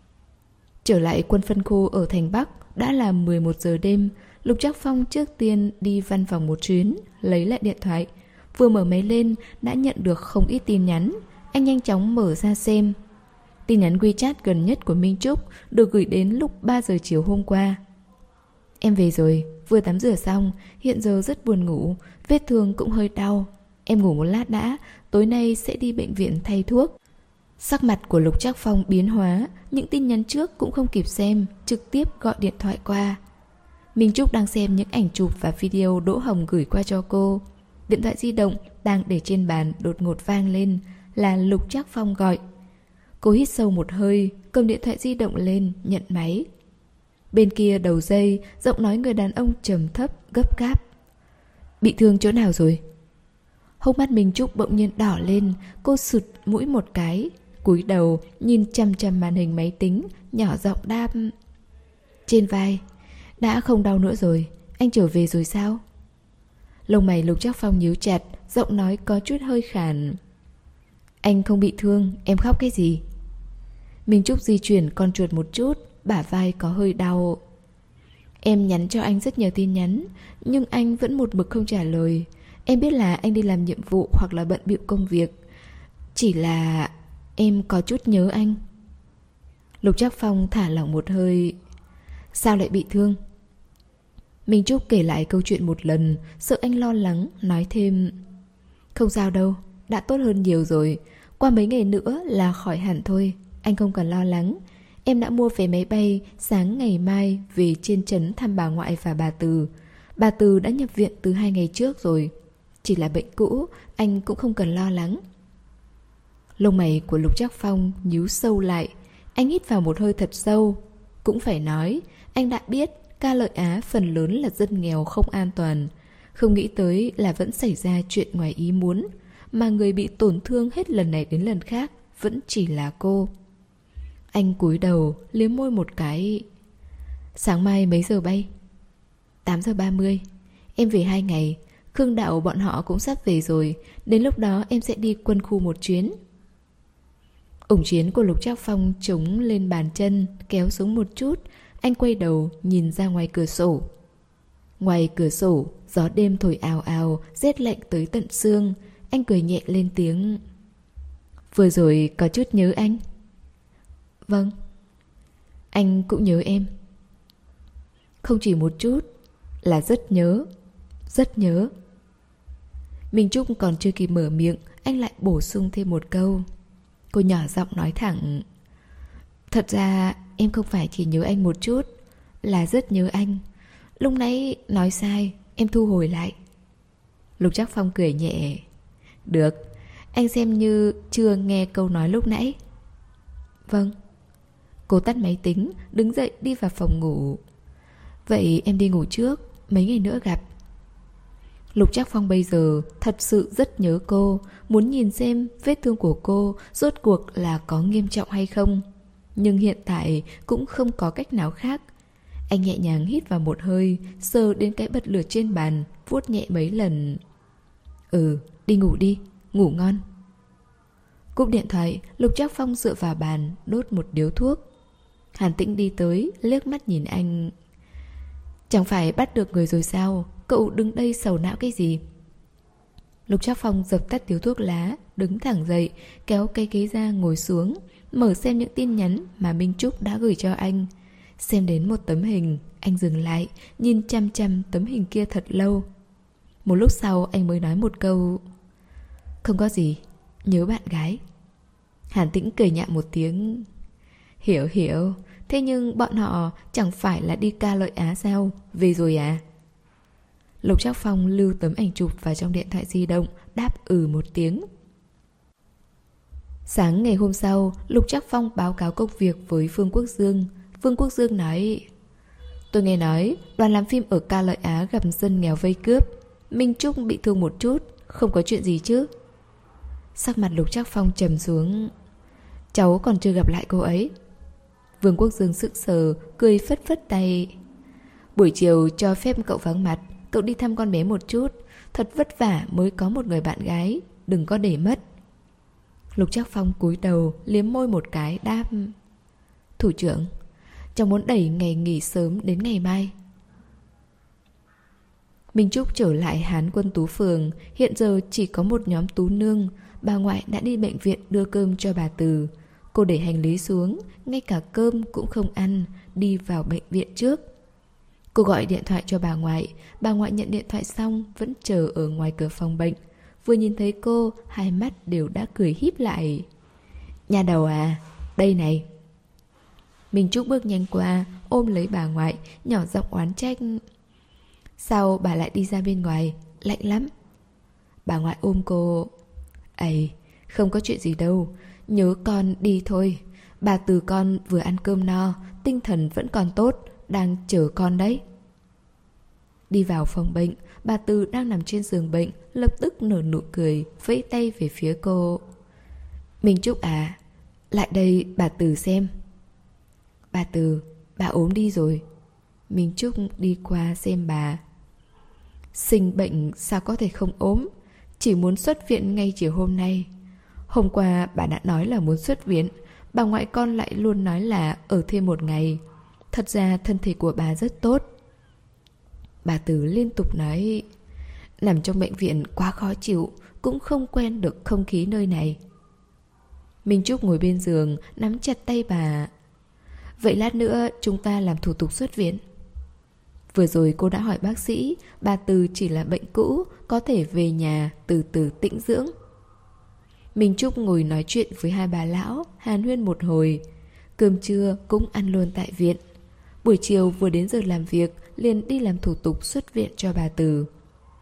Trở lại quân phân khu ở thành Bắc, đã là mười một giờ đêm. Lục Trác Phong trước tiên đi văn phòng một chuyến, lấy lại điện thoại. Vừa mở máy lên, đã nhận được không ít tin nhắn. Anh nhanh chóng mở ra xem. Tin nhắn WeChat gần nhất của Minh Trúc được gửi đến lúc ba giờ chiều hôm qua. Em về rồi, vừa tắm rửa xong, hiện giờ rất buồn ngủ, vết thương cũng hơi đau. Em ngủ một lát đã, tối nay sẽ đi bệnh viện thay thuốc. Sắc mặt của Lục Trác Phong biến hóa, những tin nhắn trước cũng không kịp xem, trực tiếp gọi điện thoại qua. Minh Trúc đang xem những ảnh chụp và video Đỗ Hồng gửi qua cho cô. Điện thoại di động đang để trên bàn đột ngột vang lên, là Lục Trác Phong gọi. Cô hít sâu một hơi, cầm điện thoại di động lên, nhận máy. Bên kia đầu dây, giọng nói người đàn ông trầm thấp, gấp gáp. Bị thương chỗ nào rồi? Hốc mắt Minh Trúc bỗng nhiên đỏ lên, cô sụt mũi một cái, cúi đầu nhìn chăm chăm màn hình máy tính, nhỏ giọng đáp. Trên vai. Đã không đau nữa rồi, anh trở về rồi sao? Lông mày Lục Trác Phong nhíu chặt, giọng nói có chút hơi khàn. Anh không bị thương, em khóc cái gì? Minh Trúc di chuyển con chuột một chút, bả vai có hơi đau. Em nhắn cho anh rất nhiều tin nhắn, nhưng anh vẫn một mực không trả lời. Em biết là anh đi làm nhiệm vụ hoặc là bận bịu công việc. Chỉ là em có chút nhớ anh. Lục Trác Phong thả lỏng một hơi. Sao lại bị thương? Minh Trúc kể lại câu chuyện một lần, sợ anh lo lắng, nói thêm. Không sao đâu, đã tốt hơn nhiều rồi. Qua mấy ngày nữa là khỏi hẳn thôi, anh không cần lo lắng. Em đã mua vé máy bay, sáng ngày mai về trên trấn thăm bà ngoại và bà Từ. Bà Từ đã nhập viện từ hai ngày trước rồi. chỉ là bệnh cũ, anh cũng không cần lo lắng. Lông mày của Lục Trác Phong nhíu sâu lại. Anh hít vào một hơi thật sâu. Cũng phải nói, anh đã biết Ca Lợi Á phần lớn là dân nghèo không an toàn. Không nghĩ tới là vẫn xảy ra chuyện ngoài ý muốn, mà người bị tổn thương hết lần này đến lần khác vẫn chỉ là cô. Anh cúi đầu, liếm môi một cái. Sáng mai mấy giờ bay? tám giờ ba mươi. Em về hai ngày. Khương Đạo bọn họ cũng sắp về rồi. Đến lúc đó em sẽ đi quân khu một chuyến. Ủng chiến của Lục Trác Phong chống lên bàn chân, kéo xuống một chút. Anh quay đầu nhìn ra ngoài cửa sổ. Ngoài cửa sổ, gió đêm thổi ào ào, rét lạnh tới tận xương. Anh cười nhẹ lên tiếng. Vừa rồi có chút nhớ anh. Vâng. Anh cũng nhớ em. Không chỉ một chút, là rất nhớ. Rất nhớ. Minh Trúc còn chưa kịp mở miệng, anh lại bổ sung thêm một câu. Cô nhỏ giọng nói thẳng. Thật ra em không phải chỉ nhớ anh một chút, là rất nhớ anh. Lúc nãy nói sai, em thu hồi lại. Lục Trác Phong cười nhẹ. Được, anh xem như chưa nghe câu nói lúc nãy. Vâng. Cô tắt máy tính, đứng dậy đi vào phòng ngủ. Vậy em đi ngủ trước, mấy ngày nữa gặp. Lục Trác Phong bây giờ thật sự rất nhớ cô, muốn nhìn xem vết thương của cô rốt cuộc là có nghiêm trọng hay không. Nhưng hiện tại cũng không có cách nào khác. Anh nhẹ nhàng hít vào một hơi, sờ đến cái bật lửa trên bàn, vuốt nhẹ mấy lần. Ừ, đi ngủ đi, ngủ ngon. Cúp điện thoại, Lục Trác Phong dựa vào bàn, đốt một điếu thuốc. Hàn Tĩnh đi tới, liếc mắt nhìn anh. Chẳng phải bắt được người rồi sao? Cậu đứng đây sầu não cái gì? Lục Trác Phong dập tắt điếu thuốc lá, đứng thẳng dậy, kéo cây ghế ra ngồi xuống, mở xem những tin nhắn mà Minh Trúc đã gửi cho anh. Xem đến một tấm hình, anh dừng lại, nhìn chăm chăm tấm hình kia thật lâu. Một lúc sau anh mới nói một câu. Không có gì, nhớ bạn gái. Hàn Tĩnh cười nhạo một tiếng. Hiểu hiểu, thế nhưng bọn họ chẳng phải là đi Ca Lợi Á sao? Về rồi à? Lục Trác Phong lưu tấm ảnh chụp vào trong điện thoại di động, đáp ừ một tiếng. Sáng ngày hôm sau, Lục Trác Phong báo cáo công việc với Phương Quốc Dương. Phương Quốc Dương nói. Tôi nghe nói đoàn làm phim ở Ca Lợi Á gặp dân nghèo vây cướp. Minh Trúc bị thương một chút, không có chuyện gì chứ? Sắc mặt Lục Trác Phong trầm xuống. Cháu còn chưa gặp lại cô ấy. Vương Quốc Dương sững sờ, cười phất phất tay. Buổi chiều cho phép cậu vắng mặt, cậu đi thăm con bé một chút. Thật vất vả mới có một người bạn gái, đừng có để mất. Lục Trác Phong cúi đầu, liếm môi một cái, đáp. Thủ trưởng, cháu muốn đẩy ngày nghỉ sớm đến ngày mai. Minh Trúc trở lại Hán Quân Tú Phường. Hiện giờ chỉ có một nhóm tú nương. Bà ngoại đã đi bệnh viện đưa cơm cho bà Từ. Cô để hành lý xuống, ngay cả cơm cũng không ăn, đi vào bệnh viện trước. Cô gọi điện thoại cho bà ngoại. Bà ngoại nhận điện thoại xong vẫn chờ ở ngoài cửa phòng bệnh. Vừa nhìn thấy cô, hai mắt đều đã cười híp lại. Nhà đầu à, đây này. Minh Trúc bước nhanh qua, ôm lấy bà ngoại, nhỏ giọng oán trách. Sao bà lại đi ra bên ngoài? Lạnh lắm. Bà ngoại ôm cô. Ây, không có chuyện gì đâu, nhớ con đi thôi. Bà Từ con vừa ăn cơm no, tinh thần vẫn còn tốt, đang chờ con đấy. Đi vào phòng bệnh, bà Từ đang nằm trên giường bệnh, lập tức nở nụ cười, vẫy tay về phía cô. Minh Trúc à, lại đây bà Từ xem. Bà Từ, bà ốm đi rồi. Minh Trúc đi qua xem bà. Sinh bệnh sao có thể không ốm, chỉ muốn xuất viện ngay chiều hôm nay. Hôm qua bà đã nói là muốn xuất viện, bà ngoại con lại luôn nói là ở thêm một ngày. Thật ra thân thể của bà rất tốt. Bà Từ liên tục nói, nằm trong bệnh viện quá khó chịu, cũng không quen được không khí nơi này. Minh Trúc ngồi bên giường, nắm chặt tay bà. Vậy lát nữa chúng ta làm thủ tục xuất viện. Vừa rồi cô đã hỏi bác sĩ, bà Từ chỉ là bệnh cũ, có thể về nhà từ từ tĩnh dưỡng. Minh Trúc ngồi nói chuyện với hai bà lão, hàn huyên một hồi. Cơm trưa cũng ăn luôn tại viện. Buổi chiều vừa đến giờ làm việc, liền đi làm thủ tục xuất viện cho bà Từ.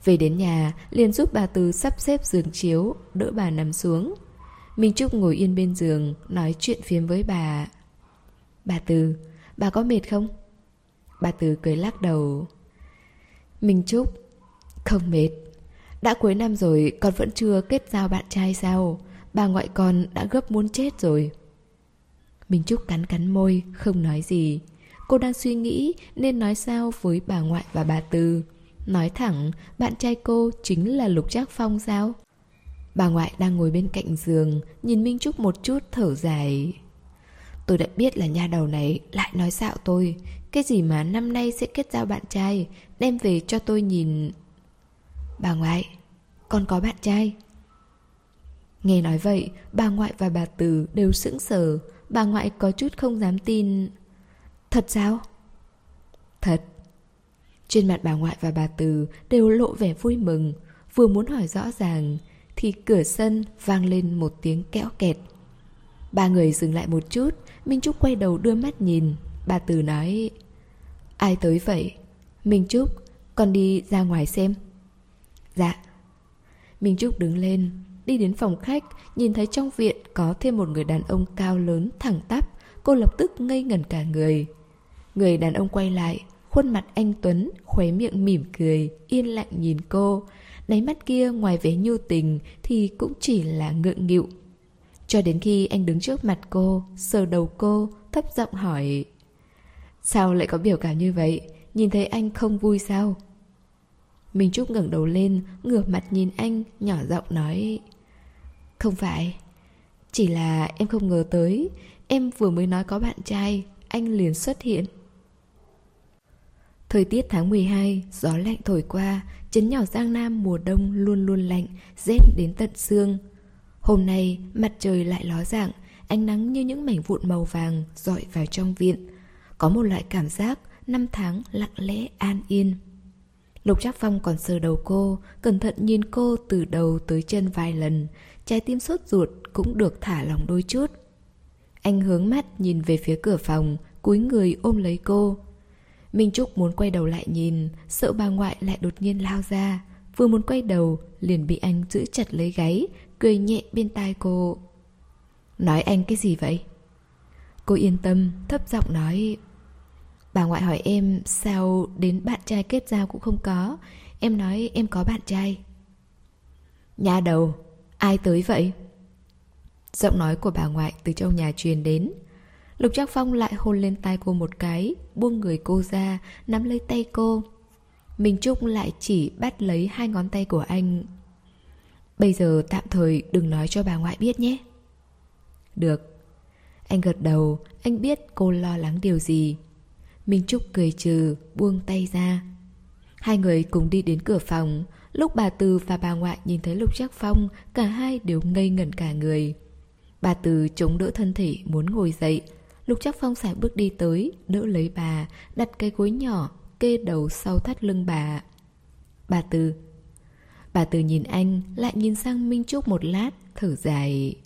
Về đến nhà, liền giúp bà Từ sắp xếp giường chiếu, đỡ bà nằm xuống. Minh Trúc ngồi yên bên giường, nói chuyện phiếm với bà. Bà Từ, bà có mệt không? Bà Từ cười lắc đầu. Minh Trúc, không mệt. Đã cuối năm rồi con vẫn chưa kết giao bạn trai sao? Bà ngoại con đã gấp muốn chết rồi. Minh Trúc cắn cắn môi, không nói gì. Cô đang suy nghĩ nên nói sao với bà ngoại và bà Từ. Nói thẳng, bạn trai cô chính là Lục Trác Phong sao? Bà ngoại đang ngồi bên cạnh giường, nhìn Minh Trúc một chút thở dài. Tôi đã biết là nha đầu này lại nói xạo tôi. Cái gì mà năm nay sẽ kết giao bạn trai, đem về cho tôi nhìn. Bà ngoại, con có bạn trai. Nghe nói vậy, bà ngoại và bà Từ đều sững sờ. Bà ngoại có chút không dám tin. Thật sao? Thật. Trên mặt bà ngoại và bà Từ đều lộ vẻ vui mừng. Vừa muốn hỏi rõ ràng thì cửa sân vang lên một tiếng kẽo kẹt. Ba người dừng lại một chút. Minh Trúc quay đầu đưa mắt nhìn. Bà Từ nói: Ai tới vậy? Minh Trúc, con đi ra ngoài xem. Dạ. Minh Trúc đứng lên, đi đến phòng khách, nhìn thấy trong viện có thêm một người đàn ông cao lớn thẳng tắp. Cô lập tức ngây ngẩn cả người. Người đàn ông quay lại, khuôn mặt anh tuấn, khóe miệng mỉm cười, yên lặng nhìn cô. Đáy mắt kia ngoài vẻ nhu tình thì cũng chỉ là ngượng nghịu. Cho đến khi anh đứng trước mặt cô, sờ đầu cô, thấp giọng hỏi: Sao lại có biểu cảm như vậy? Nhìn thấy anh không vui sao? Minh Trúc ngẩng đầu lên, ngửa mặt nhìn anh, nhỏ giọng nói: Không phải, chỉ là em không ngờ tới. Em vừa mới nói có bạn trai, anh liền xuất hiện. Thời tiết tháng mười hai, gió lạnh thổi qua. Trấn nhỏ Giang Nam mùa đông luôn luôn lạnh, rét đến tận xương. Hôm nay mặt trời lại ló dạng, ánh nắng như những mảnh vụn màu vàng rọi vào trong viện. Có một loại cảm giác năm tháng lặng lẽ an yên. Lục Trác Phong còn sờ đầu cô, cẩn thận nhìn cô từ đầu tới chân vài lần. Trái tim sốt ruột cũng được thả lỏng đôi chút. Anh hướng mắt nhìn về phía cửa phòng, cúi người ôm lấy cô. Minh Trúc muốn quay đầu lại nhìn, sợ bà ngoại lại đột nhiên lao ra. Vừa muốn quay đầu, liền bị anh giữ chặt lấy gáy, cười nhẹ bên tai cô. Nói anh cái gì vậy? Cô yên tâm, thấp giọng nói: Bà ngoại hỏi em sao đến bạn trai kết giao cũng không có. Em nói em có bạn trai. Nhà đầu, ai tới vậy? Giọng nói của bà ngoại từ trong nhà truyền đến. Lục Trác Phong lại hôn lên tai cô một cái, buông người cô ra, nắm lấy tay cô. Minh Trúc lại chỉ bắt lấy hai ngón tay của anh. Bây giờ tạm thời đừng nói cho bà ngoại biết nhé. Được. Anh gật đầu, anh biết cô lo lắng điều gì. Minh Trúc cười trừ, buông tay ra. Hai người cùng đi đến cửa phòng. Lúc bà Từ và bà ngoại nhìn thấy Lục Trác Phong, cả hai đều ngây ngẩn cả người. Bà Từ chống đỡ thân thể muốn ngồi dậy. Lục Trác Phong sải bước đi tới, đỡ lấy bà, đặt cái gối nhỏ kê đầu sau thắt lưng bà. Bà Từ. Bà Từ nhìn anh, lại nhìn sang Minh Trúc một lát, thở dài.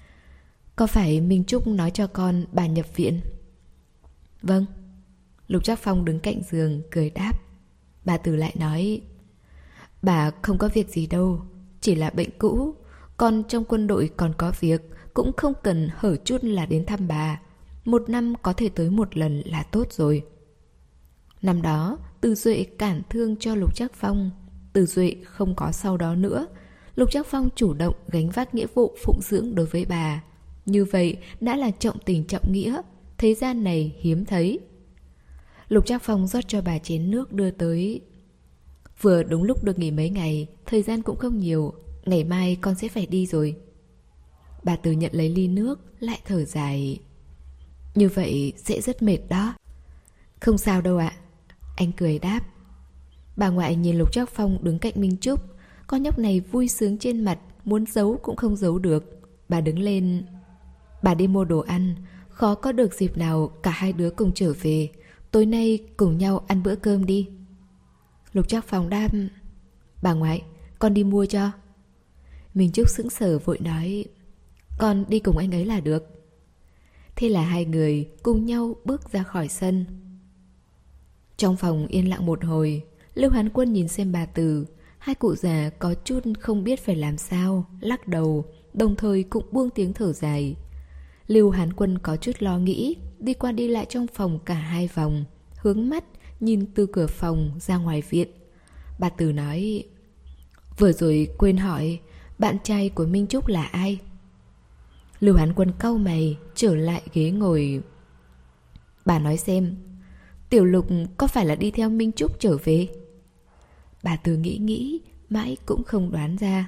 Có phải Minh Trúc nói cho con bà nhập viện? Vâng. Lục Trác Phong đứng cạnh giường, cười đáp. Bà Từ lại nói: Bà không có việc gì đâu, chỉ là bệnh cũ. Con trong quân đội còn có việc, cũng không cần hở chút là đến thăm bà. Một năm có thể tới một lần là tốt rồi. Năm đó, Từ Duệ cản thương cho Lục Trác Phong. Từ Duệ không có sau đó nữa. Lục Trác Phong chủ động gánh vác nghĩa vụ phụng dưỡng đối với bà. Như vậy đã là trọng tình trọng nghĩa, thế gian này hiếm thấy. Lục Trác Phong rót cho bà chén nước đưa tới. Vừa đúng lúc được nghỉ mấy ngày, thời gian cũng không nhiều. Ngày mai con sẽ phải đi rồi. Bà Từ nhận lấy ly nước, lại thở dài. Như vậy sẽ rất mệt đó. Không sao đâu ạ. Anh cười đáp. Bà ngoại nhìn Lục Trác Phong đứng cạnh Minh Trúc. Con nhóc này vui sướng trên mặt, muốn giấu cũng không giấu được. Bà đứng lên. Bà đi mua đồ ăn. Khó có được dịp nào cả hai đứa cùng trở về. Tối nay cùng nhau ăn bữa cơm đi. Lục Trác Phong đáp. Bà ngoại, con đi mua cho. Minh Trúc sững sờ vội nói. Con đi cùng anh ấy là được. Thế là hai người cùng nhau bước ra khỏi sân. Trong phòng yên lặng một hồi, Lưu Hán Quân nhìn xem bà Từ. Hai cụ già có chút không biết phải làm sao, lắc đầu, đồng thời cũng buông tiếng thở dài. Lưu Hán Quân có chút lo nghĩ, đi qua đi lại trong phòng cả hai vòng, hướng mắt nhìn từ cửa phòng ra ngoài viện. Bà Từ nói: vừa rồi quên hỏi, bạn trai của Minh Trúc là ai? Lưu Hán Quân cau mày, trở lại ghế ngồi. Bà nói xem, Tiểu Lục có phải là đi theo Minh Trúc trở về? Bà Từ nghĩ nghĩ, mãi cũng không đoán ra.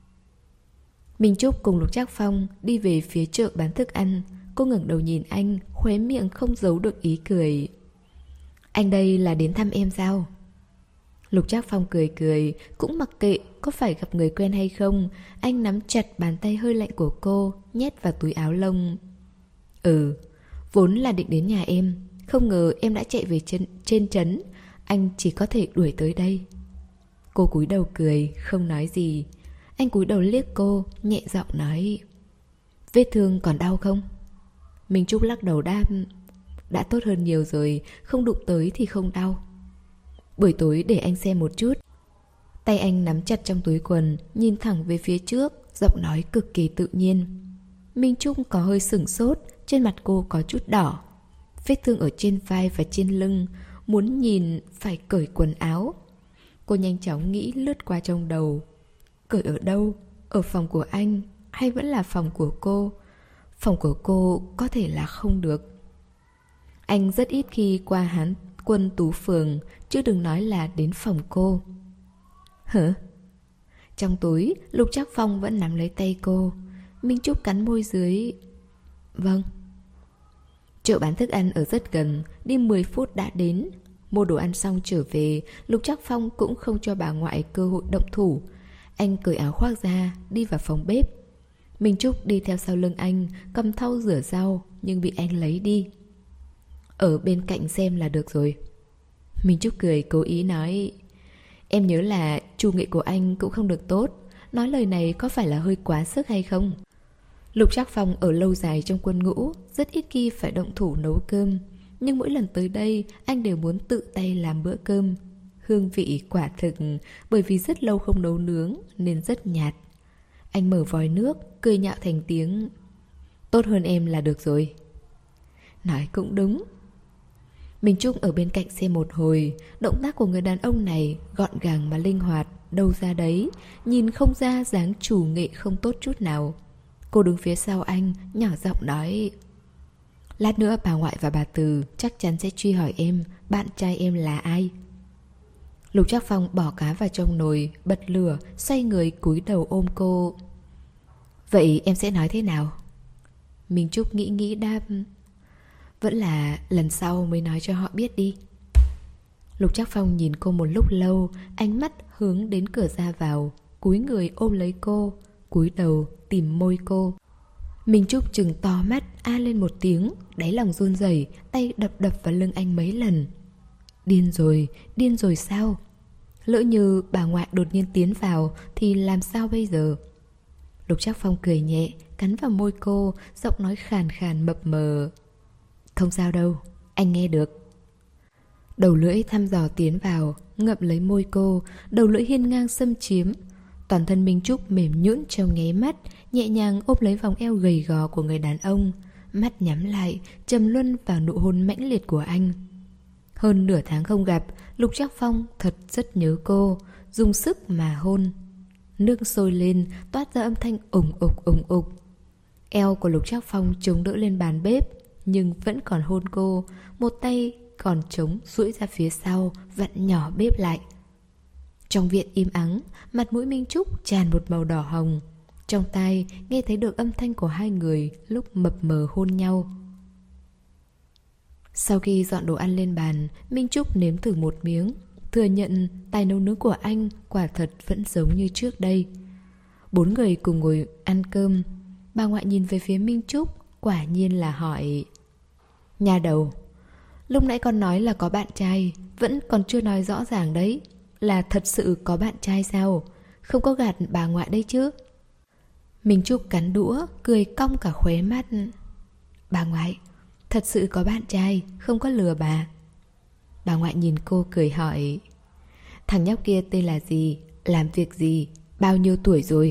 Minh Trúc cùng Lục Trác Phong đi về phía chợ bán thức ăn. Cô ngẩng đầu nhìn anh, khóe miệng không giấu được ý cười. Anh đây là đến thăm em sao? Lục Trác Phong cười cười, cũng mặc kệ có phải gặp người quen hay không. Anh nắm chặt bàn tay hơi lạnh của cô, nhét vào túi áo lông. Ừ, vốn là định đến nhà em, không ngờ em đã chạy về trên, trên trấn. Anh chỉ có thể đuổi tới đây. Cô cúi đầu cười, không nói gì. Anh cúi đầu liếc cô, nhẹ giọng nói: vết thương còn đau không? Minh Trúc lắc đầu đáp: đã tốt hơn nhiều rồi, không đụng tới thì không đau. Buổi tối để anh xem một chút. Tay anh nắm chặt trong túi quần, nhìn thẳng về phía trước, giọng nói cực kỳ tự nhiên. Minh Trúc có hơi sửng sốt, trên mặt cô có chút đỏ. Vết thương ở trên vai và trên lưng, muốn nhìn phải cởi quần áo. Cô nhanh chóng nghĩ lướt qua trong đầu. Cởi ở đâu? Ở phòng của anh hay vẫn là phòng của cô? Phòng của cô có thể là không được. Anh rất ít khi qua Hán Quân Tú Phường, chứ đừng nói là đến phòng cô. Hả? Trong túi, Lục Trác Phong vẫn nắm lấy tay cô. Minh Trúc cắn môi dưới. Vâng. Chợ bán thức ăn ở rất gần, đi mười phút đã đến. Mua đồ ăn xong trở về, Lục Trác Phong cũng không cho bà ngoại cơ hội động thủ. Anh cởi áo khoác ra, đi vào phòng bếp. Minh Trúc đi theo sau lưng anh, cầm thau rửa rau, nhưng bị anh lấy đi. Ở bên cạnh xem là được rồi. Minh Trúc cười cố ý nói: em nhớ là chủ nghệ của anh cũng không được tốt. Nói lời này có phải là hơi quá sức hay không? Lục Trác Phong ở lâu dài trong quân ngũ, rất ít khi phải động thủ nấu cơm. Nhưng mỗi lần tới đây, anh đều muốn tự tay làm bữa cơm. Hương vị quả thực, bởi vì rất lâu không nấu nướng nên rất nhạt. Anh mở vòi nước, cười nhạo thành tiếng: tốt hơn em là được rồi. Nói cũng đúng. Minh Trúc ở bên cạnh xem một hồi. Động tác của người đàn ông này gọn gàng mà linh hoạt, đâu ra đấy, nhìn không ra dáng chủ nghệ không tốt chút nào. Cô đứng phía sau anh, nhỏ giọng nói: lát nữa bà ngoại và bà Từ chắc chắn sẽ truy hỏi em bạn trai em là ai. Lục Trác Phong bỏ cá vào trong nồi, bật lửa, xoay người cúi đầu ôm cô. Vậy em sẽ nói thế nào? Minh Trúc nghĩ nghĩ đáp: vẫn là lần sau mới nói cho họ biết đi. Lục Trác Phong nhìn cô một lúc lâu, ánh mắt hướng đến cửa ra vào, cúi người ôm lấy cô, cúi đầu tìm môi cô. Minh Trúc trừng to mắt, a lên một tiếng, đáy lòng run rẩy, tay đập đập vào lưng anh mấy lần. Điên rồi, điên rồi sao? Lỡ như bà ngoại đột nhiên tiến vào thì làm sao bây giờ? Lục Trác Phong cười nhẹ, cắn vào môi cô, giọng nói khàn khàn mập mờ: không sao đâu, anh nghe được. Đầu lưỡi thăm dò tiến vào, ngậm lấy môi cô, đầu lưỡi hiên ngang xâm chiếm. Toàn thân Minh Trúc mềm nhũn trong nháy mắt, nhẹ nhàng ôm lấy vòng eo gầy gò của người đàn ông, mắt nhắm lại, trầm luân vào nụ hôn mãnh liệt của anh. Hơn nửa tháng không gặp, Lục Trác Phong thật rất nhớ cô, dùng sức mà hôn. Nước sôi lên, toát ra âm thanh ủng ục ủng ục. Eo của Lục Trác Phong chống đỡ lên bàn bếp, nhưng vẫn còn hôn cô, một tay còn trống duỗi ra phía sau, vặn nhỏ bếp lại. Trong viện im ắng, mặt mũi Minh Trúc tràn một màu đỏ hồng. Trong tai nghe thấy được âm thanh của hai người lúc mập mờ hôn nhau. Sau khi dọn đồ ăn lên bàn, Minh Trúc nếm thử một miếng, thừa nhận tài nấu nướng của anh quả thật vẫn giống như trước đây. Bốn người cùng ngồi ăn cơm. Bà ngoại nhìn về phía Minh Trúc, quả nhiên là hỏi: nhà đầu, lúc nãy con nói là có bạn trai, vẫn còn chưa nói rõ ràng đấy. Là thật sự có bạn trai sao? Không có gạt bà ngoại đấy chứ? Minh Trúc cắn đũa, cười cong cả khóe mắt. Bà ngoại, thật sự có bạn trai, không có lừa bà. Bà ngoại nhìn cô cười hỏi: thằng nhóc kia tên là gì? làm việc gì? Bao nhiêu tuổi rồi?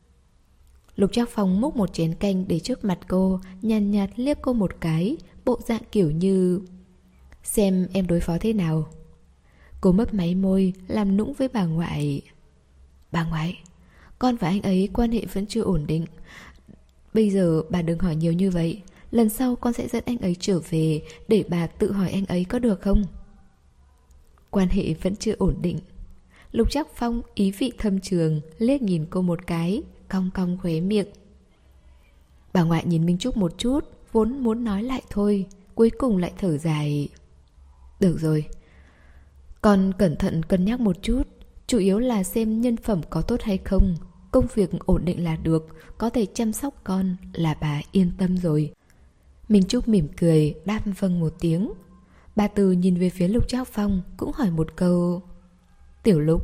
Lục Trác Phong múc một chén canh để trước mặt cô, nhàn nhạt, nhạt liếc cô một cái, bộ dạng kiểu như xem em đối phó thế nào. Cô mấp máy môi, làm nũng với bà ngoại. Bà ngoại, con và anh ấy quan hệ vẫn chưa ổn định. Bây giờ bà đừng hỏi nhiều như vậy. Lần sau con sẽ dẫn anh ấy trở về để bà tự hỏi anh ấy có được không? Quan hệ vẫn chưa ổn định. Lục Trác Phong ý vị thâm trường liếc nhìn cô một cái, cong cong khóe miệng. Bà ngoại nhìn Minh Trúc một chút, vốn muốn nói lại thôi, cuối cùng lại thở dài. Được rồi, con cẩn thận cân nhắc một chút, chủ yếu là xem nhân phẩm có tốt hay không. Công việc ổn định là được, có thể chăm sóc con là bà yên tâm rồi. Minh Trúc mỉm cười, đáp vâng một tiếng. Bà Từ nhìn về phía Lục Trác Phong, cũng hỏi một câu. Tiểu Lục,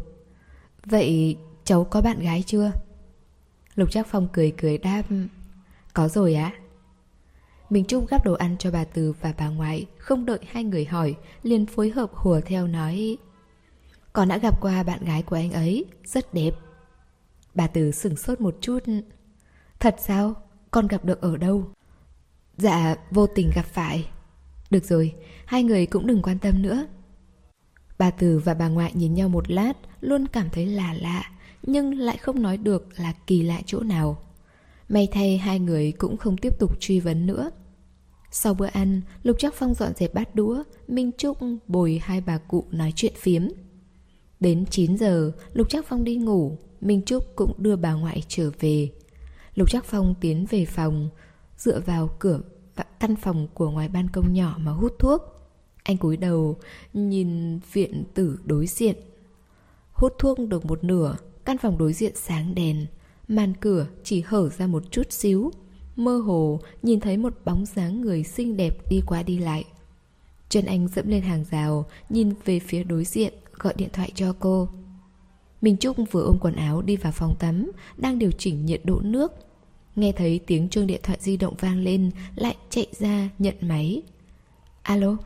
vậy cháu có bạn gái chưa? Lục Trác Phong cười cười đáp. Có rồi ạ. Minh Trúc gắp đồ ăn cho bà Từ và bà ngoại, không đợi hai người hỏi, liền phối hợp hùa theo nói. Con đã gặp qua bạn gái của anh ấy, rất đẹp. Bà Từ sửng sốt một chút. Thật sao? Con gặp được ở đâu? Dạ, vô tình gặp phải. Được rồi, hai người cũng đừng quan tâm nữa. Bà Từ và bà ngoại nhìn nhau một lát, luôn cảm thấy là lạ, nhưng lại không nói được là kỳ lạ chỗ nào. May thay hai người cũng không tiếp tục truy vấn nữa. Sau bữa ăn, Lục Trác Phong dọn dẹp bát đũa, Minh Trúc bồi hai bà cụ nói chuyện phiếm. Đến chín giờ, Lục Trác Phong đi ngủ, Minh Trúc cũng đưa bà ngoại trở về. Lục Trác Phong tiến về phòng, dựa vào cửa căn phòng của ngoài ban công nhỏ mà hút thuốc. Anh cúi đầu nhìn viện tử đối diện. Hút thuốc được một nửa, căn phòng đối diện sáng đèn, màn cửa chỉ hở ra một chút xíu, mơ hồ nhìn thấy một bóng dáng người xinh đẹp đi qua đi lại. Chân anh dẫm lên hàng rào, nhìn về phía đối diện, gọi điện thoại cho cô. Minh Trúc vừa ôm quần áo đi vào phòng tắm, đang điều chỉnh nhiệt độ nước. Nghe thấy tiếng chuông điện thoại di động vang lên, lại chạy ra nhận máy. Alo?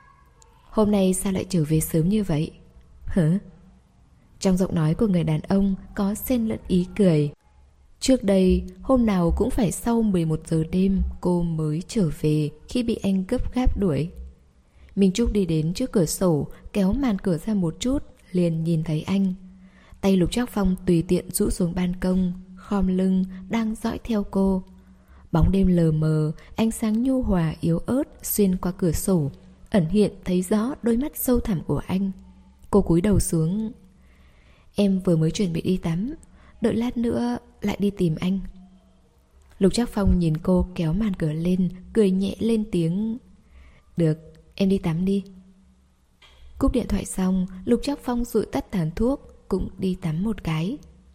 Hôm nay sao lại trở về sớm như vậy? Hả? Trong giọng nói của người đàn ông có xen lẫn ý cười. Trước đây, hôm nào cũng phải sau mười một giờ đêm cô mới trở về khi bị anh gấp gáp đuổi. Minh Trúc đi đến trước cửa sổ, kéo màn cửa ra một chút, liền nhìn thấy anh. Tay Lục Trác Phong tùy tiện rũ xuống ban công, khom lưng, đang dõi theo cô. Bóng đêm lờ mờ, ánh sáng nhu hòa yếu ớt xuyên qua cửa sổ, ẩn hiện thấy rõ đôi mắt sâu thẳm của anh. Cô cúi đầu xuống. Em vừa mới chuẩn bị đi tắm, đợi lát nữa lại đi tìm anh. Lục Trác Phong nhìn cô kéo màn cửa lên, cười nhẹ lên tiếng. Được, em đi tắm đi. Cúp điện thoại xong, Lục Trác Phong dụi tắt tàn thuốc, cũng đi tắm một cái.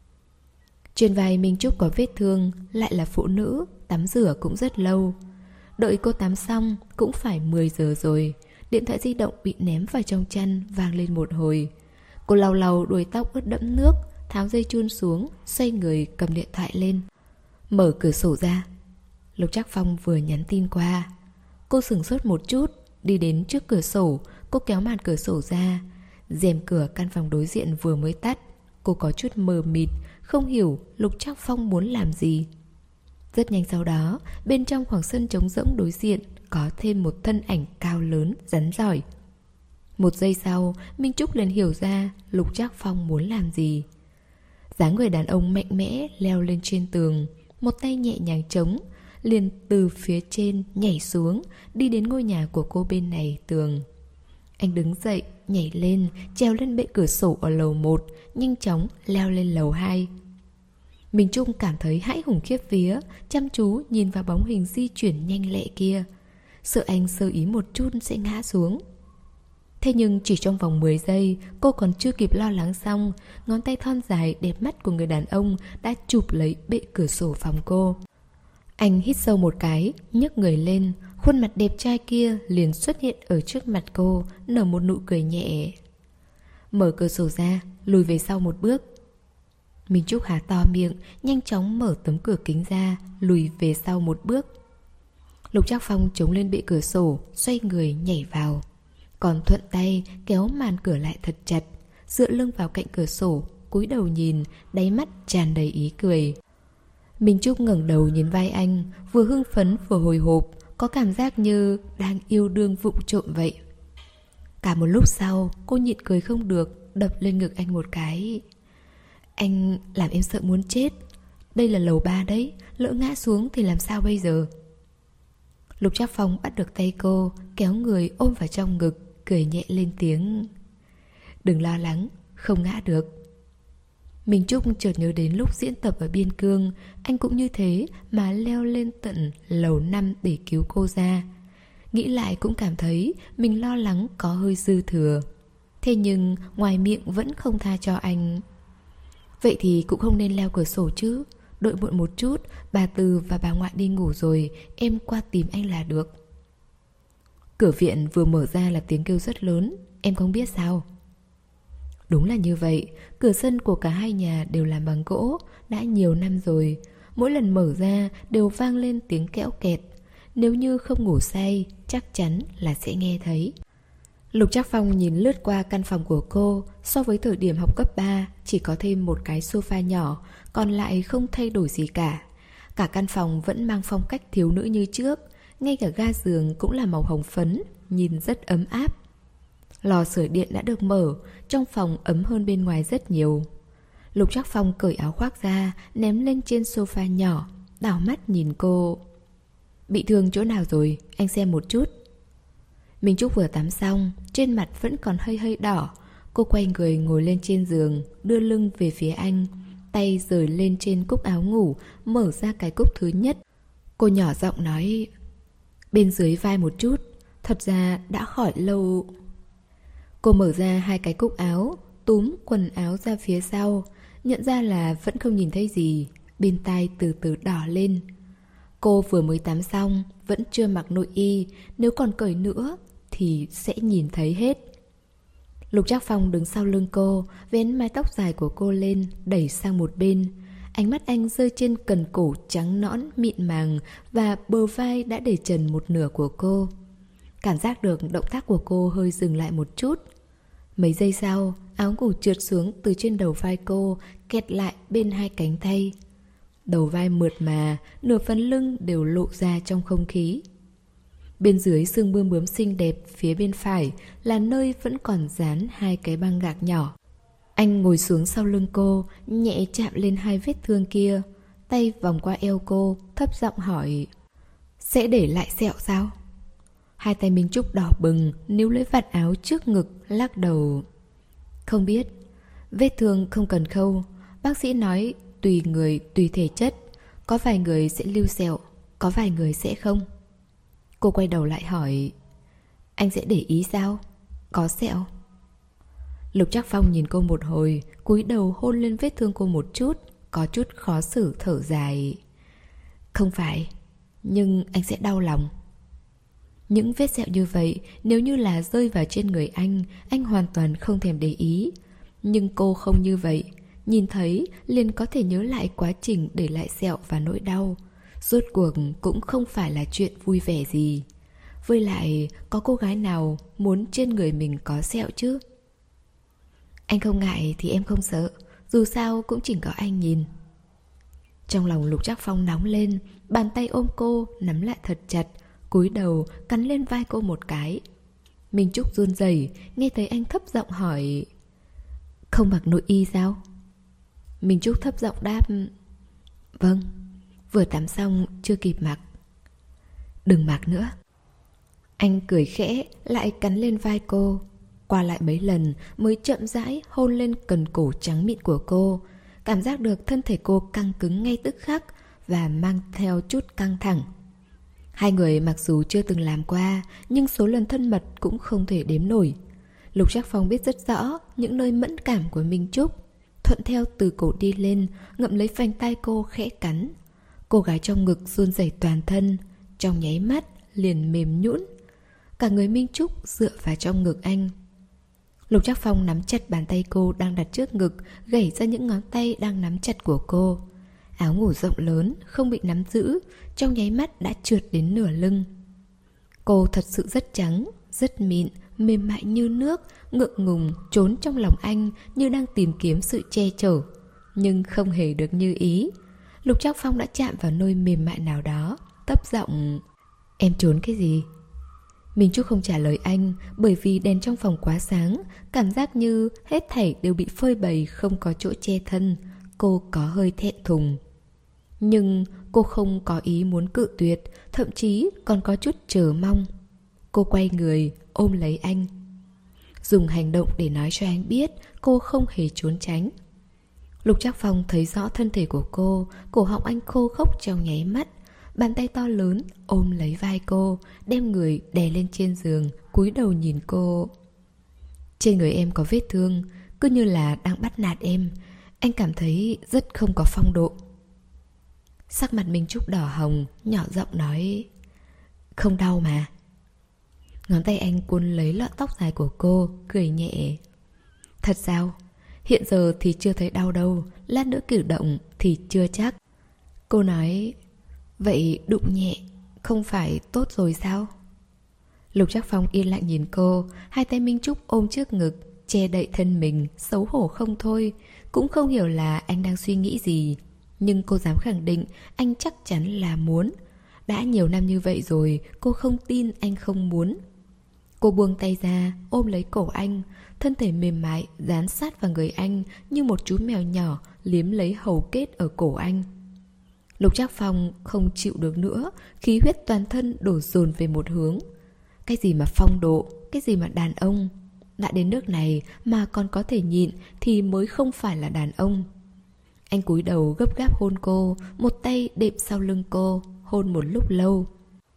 Trên vai Minh Trúc có vết thương, lại là phụ nữ, tắm rửa cũng rất lâu. Đợi cô tắm xong cũng phải mười giờ rồi. Điện thoại di động bị ném vào trong chăn, vang lên một hồi. Cô lau lau đuôi tóc ướt đẫm nước, tháo dây chun xuống, xoay người cầm điện thoại lên. Mở cửa sổ ra. Lục Trác Phong vừa nhắn tin qua. Cô sửng sốt một chút, đi đến trước cửa sổ. Cô kéo màn cửa sổ ra. Rèm cửa căn phòng đối diện vừa mới tắt. Cô có chút mờ mịt, không hiểu Lục Trác Phong muốn làm gì. Rất nhanh sau đó, bên trong khoảng sân trống rỗng đối diện có thêm một thân ảnh cao lớn, rắn rỏi. Một giây sau, Minh Trúc liền hiểu ra Lục Trác Phong muốn làm gì. Dáng người đàn ông mạnh mẽ leo lên trên tường, một tay nhẹ nhàng chống, liền từ phía trên nhảy xuống, đi đến ngôi nhà của cô bên này tường. Anh đứng dậy, nhảy lên, trèo lên bệ cửa sổ ở lầu một, nhanh chóng leo lên lầu hai. Minh Trung cảm thấy hãi hùng khiếp vía, chăm chú nhìn vào bóng hình di chuyển nhanh lẹ kia, sợ anh sơ ý một chút sẽ ngã xuống. Thế nhưng chỉ trong vòng mười giây, cô còn chưa kịp lo lắng xong, ngón tay thon dài đẹp mắt của người đàn ông đã chụp lấy bệ cửa sổ phòng cô. Anh hít sâu một cái, nhấc người lên, khuôn mặt đẹp trai kia liền xuất hiện ở trước mặt cô, nở một nụ cười nhẹ. Mở cửa sổ ra, lùi về sau một bước. Minh Trúc há to miệng, nhanh chóng mở tấm cửa kính ra, lùi về sau một bước. Lục Trác Phong chống lên bệ cửa sổ, xoay người nhảy vào. Còn thuận tay kéo màn cửa lại thật chặt, dựa lưng vào cạnh cửa sổ, cúi đầu nhìn, đáy mắt tràn đầy ý cười. Minh Trúc ngẩng đầu nhìn vai anh, vừa hưng phấn vừa hồi hộp, có cảm giác như đang yêu đương vụng trộm vậy. Cả một lúc sau, cô nhịn cười không được, đập lên ngực anh một cái. Anh làm em sợ muốn chết. Đây là lầu ba đấy, lỡ ngã xuống thì làm sao bây giờ? Lục Trác Phong bắt được tay cô, kéo người ôm vào trong ngực, cười nhẹ lên tiếng. Đừng lo lắng, không ngã được. Minh Trúc chợt nhớ đến lúc diễn tập ở Biên Cương, anh cũng như thế mà leo lên tận lầu năm để cứu cô ra. Nghĩ lại cũng cảm thấy mình lo lắng có hơi dư thừa. Thế nhưng ngoài miệng vẫn không tha cho anh. Vậy thì cũng không nên leo cửa sổ chứ. Đợi muộn một chút, bà Từ và bà ngoại đi ngủ rồi, em qua tìm anh là được. Cửa viện vừa mở ra là tiếng kêu rất lớn, em không biết sao? Đúng là như vậy, cửa sân của cả hai nhà đều làm bằng gỗ, đã nhiều năm rồi. Mỗi lần mở ra đều vang lên tiếng kẽo kẹt. Nếu như không ngủ say, chắc chắn là sẽ nghe thấy. Lục Trác Phong nhìn lướt qua căn phòng của cô. So với thời điểm học cấp ba, chỉ có thêm một cái sofa nhỏ, còn lại không thay đổi gì cả. Cả căn phòng vẫn mang phong cách thiếu nữ như trước. Ngay cả ga giường cũng là màu hồng phấn, nhìn rất ấm áp. Lò sưởi điện đã được mở, trong phòng ấm hơn bên ngoài rất nhiều. Lục Trác Phong cởi áo khoác ra, ném lên trên sofa nhỏ, đảo mắt nhìn cô. Bị thương chỗ nào rồi, anh xem một chút. Minh Trúc vừa tắm xong, trên mặt vẫn còn hơi hơi đỏ. Cô quay người ngồi lên trên giường, đưa lưng về phía anh, tay rời lên trên cúc áo ngủ, mở ra cái cúc thứ nhất. Cô nhỏ giọng nói, bên dưới vai một chút, thật ra đã khỏi lâu. Cô mở ra hai cái cúc áo, túm quần áo ra phía sau, nhận ra là vẫn không nhìn thấy gì, bên tai từ từ đỏ lên. Cô vừa mới tắm xong, vẫn chưa mặc nội y, nếu còn cởi nữa thì sẽ nhìn thấy hết. Lục Trác Phong đứng sau lưng cô, vén mái tóc dài của cô lên, đẩy sang một bên. Ánh mắt anh rơi trên cần cổ trắng nõn mịn màng và bờ vai đã để trần một nửa của cô. Cảm giác được động tác của cô hơi dừng lại một chút. Mấy giây sau, áo ngủ trượt xuống từ trên đầu vai cô, kẹt lại bên hai cánh tay. Đầu vai mượt mà, nửa phần lưng đều lộ ra trong không khí. Bên dưới xương bươm bướm xinh đẹp phía bên phải là nơi vẫn còn dán hai cái băng gạc nhỏ. Anh ngồi xuống sau lưng cô, nhẹ chạm lên hai vết thương kia, tay vòng qua eo cô, thấp giọng hỏi, sẽ để lại sẹo sao? Hai tay Minh Trúc đỏ bừng, níu lấy vạt áo trước ngực, lắc đầu. Không biết, vết thương không cần khâu. Bác sĩ nói tùy người, tùy thể chất. Có vài người sẽ lưu sẹo, có vài người sẽ không. Cô quay đầu lại hỏi, anh sẽ để ý sao? Có sẹo? Lục Trác Phong nhìn cô một hồi, cúi đầu hôn lên vết thương cô một chút, có chút khó xử thở dài. Không phải, nhưng anh sẽ đau lòng. Những vết sẹo như vậy, nếu như là rơi vào trên người anh, anh hoàn toàn không thèm để ý. Nhưng cô không như vậy. Nhìn thấy liền có thể nhớ lại quá trình để lại sẹo và nỗi đau. Rốt cuộc cũng không phải là chuyện vui vẻ gì. Với lại, có cô gái nào muốn trên người mình có sẹo chứ? Anh không ngại thì em không sợ, dù sao cũng chỉ có anh nhìn. Trong lòng Lục Trác Phong nóng lên, bàn tay ôm cô nắm lại thật chặt, cúi đầu cắn lên vai cô một cái. Minh Trúc run rẩy, nghe thấy anh thấp giọng hỏi, không mặc nội y sao? Minh Trúc thấp giọng đáp, vâng, vừa tắm xong chưa kịp mặc. Đừng mặc nữa. Anh cười khẽ, lại cắn lên vai cô. Qua lại mấy lần mới chậm rãi hôn lên cần cổ trắng mịn của cô. Cảm giác được thân thể cô căng cứng ngay tức khắc và mang theo chút căng thẳng. Hai người mặc dù chưa từng làm qua, nhưng số lần thân mật cũng không thể đếm nổi. Lục Trác Phong biết rất rõ những nơi mẫn cảm của Minh Trúc. Thuận theo từ cổ đi lên, ngậm lấy vành tai cô khẽ cắn. Cô gái trong ngực run rẩy toàn thân, trong nháy mắt liền mềm nhũn. Cả người Minh Trúc dựa vào trong ngực anh. Lục Trác Phong nắm chặt bàn tay cô đang đặt trước ngực, gẩy ra những ngón tay đang nắm chặt của cô. Áo ngủ rộng lớn, không bị nắm giữ, trong nháy mắt đã trượt đến nửa lưng. Cô thật sự rất trắng, rất mịn, mềm mại như nước, ngượng ngùng trốn trong lòng anh như đang tìm kiếm sự che chở, nhưng không hề được như ý. Lục Trác Phong đã chạm vào nơi mềm mại nào đó, thấp giọng: "Em trốn cái gì?" Minh Trúc không trả lời anh, bởi vì đèn trong phòng quá sáng, cảm giác như hết thảy đều bị phơi bày, không có chỗ che thân. Cô có hơi thẹn thùng. Nhưng cô không có ý muốn cự tuyệt, thậm chí còn có chút chờ mong. Cô quay người, ôm lấy anh, dùng hành động để nói cho anh biết cô không hề trốn tránh. Lục Trác Phong thấy rõ thân thể của cô, cổ họng anh khô khốc trong nháy mắt. Bàn tay to lớn ôm lấy vai cô, đem người đè lên trên giường, cúi đầu nhìn cô. "Trên người em có vết thương, cứ như là đang bắt nạt em. Anh cảm thấy rất không có phong độ." Sắc mặt Minh Trúc đỏ hồng, nhỏ giọng nói: "Không đau mà." Ngón tay anh cuốn lấy lọn tóc dài của cô, cười nhẹ: "Thật sao? Hiện giờ thì chưa thấy đau đâu, lát nữa cử động thì chưa chắc." Cô nói: "Vậy đụng nhẹ không phải tốt rồi sao?" Lục Trác Phong yên lặng nhìn cô, hai tay Minh Trúc ôm trước ngực, che đậy thân mình, xấu hổ không thôi. Cũng không hiểu là anh đang suy nghĩ gì, nhưng cô dám khẳng định anh chắc chắn là muốn. Đã nhiều năm như vậy rồi, cô không tin anh không muốn. Cô buông tay ra, ôm lấy cổ anh, thân thể mềm mại dán sát vào người anh như một chú mèo nhỏ liếm lấy hầu kết ở cổ anh. Lục Trác Phong không chịu được nữa, khí huyết toàn thân đổ dồn về một hướng. Cái gì mà phong độ, cái gì mà đàn ông. Đã đến nước này mà còn có thể nhịn thì mới không phải là đàn ông. Anh cúi đầu gấp gáp hôn cô, một tay đệm sau lưng cô, hôn một lúc lâu.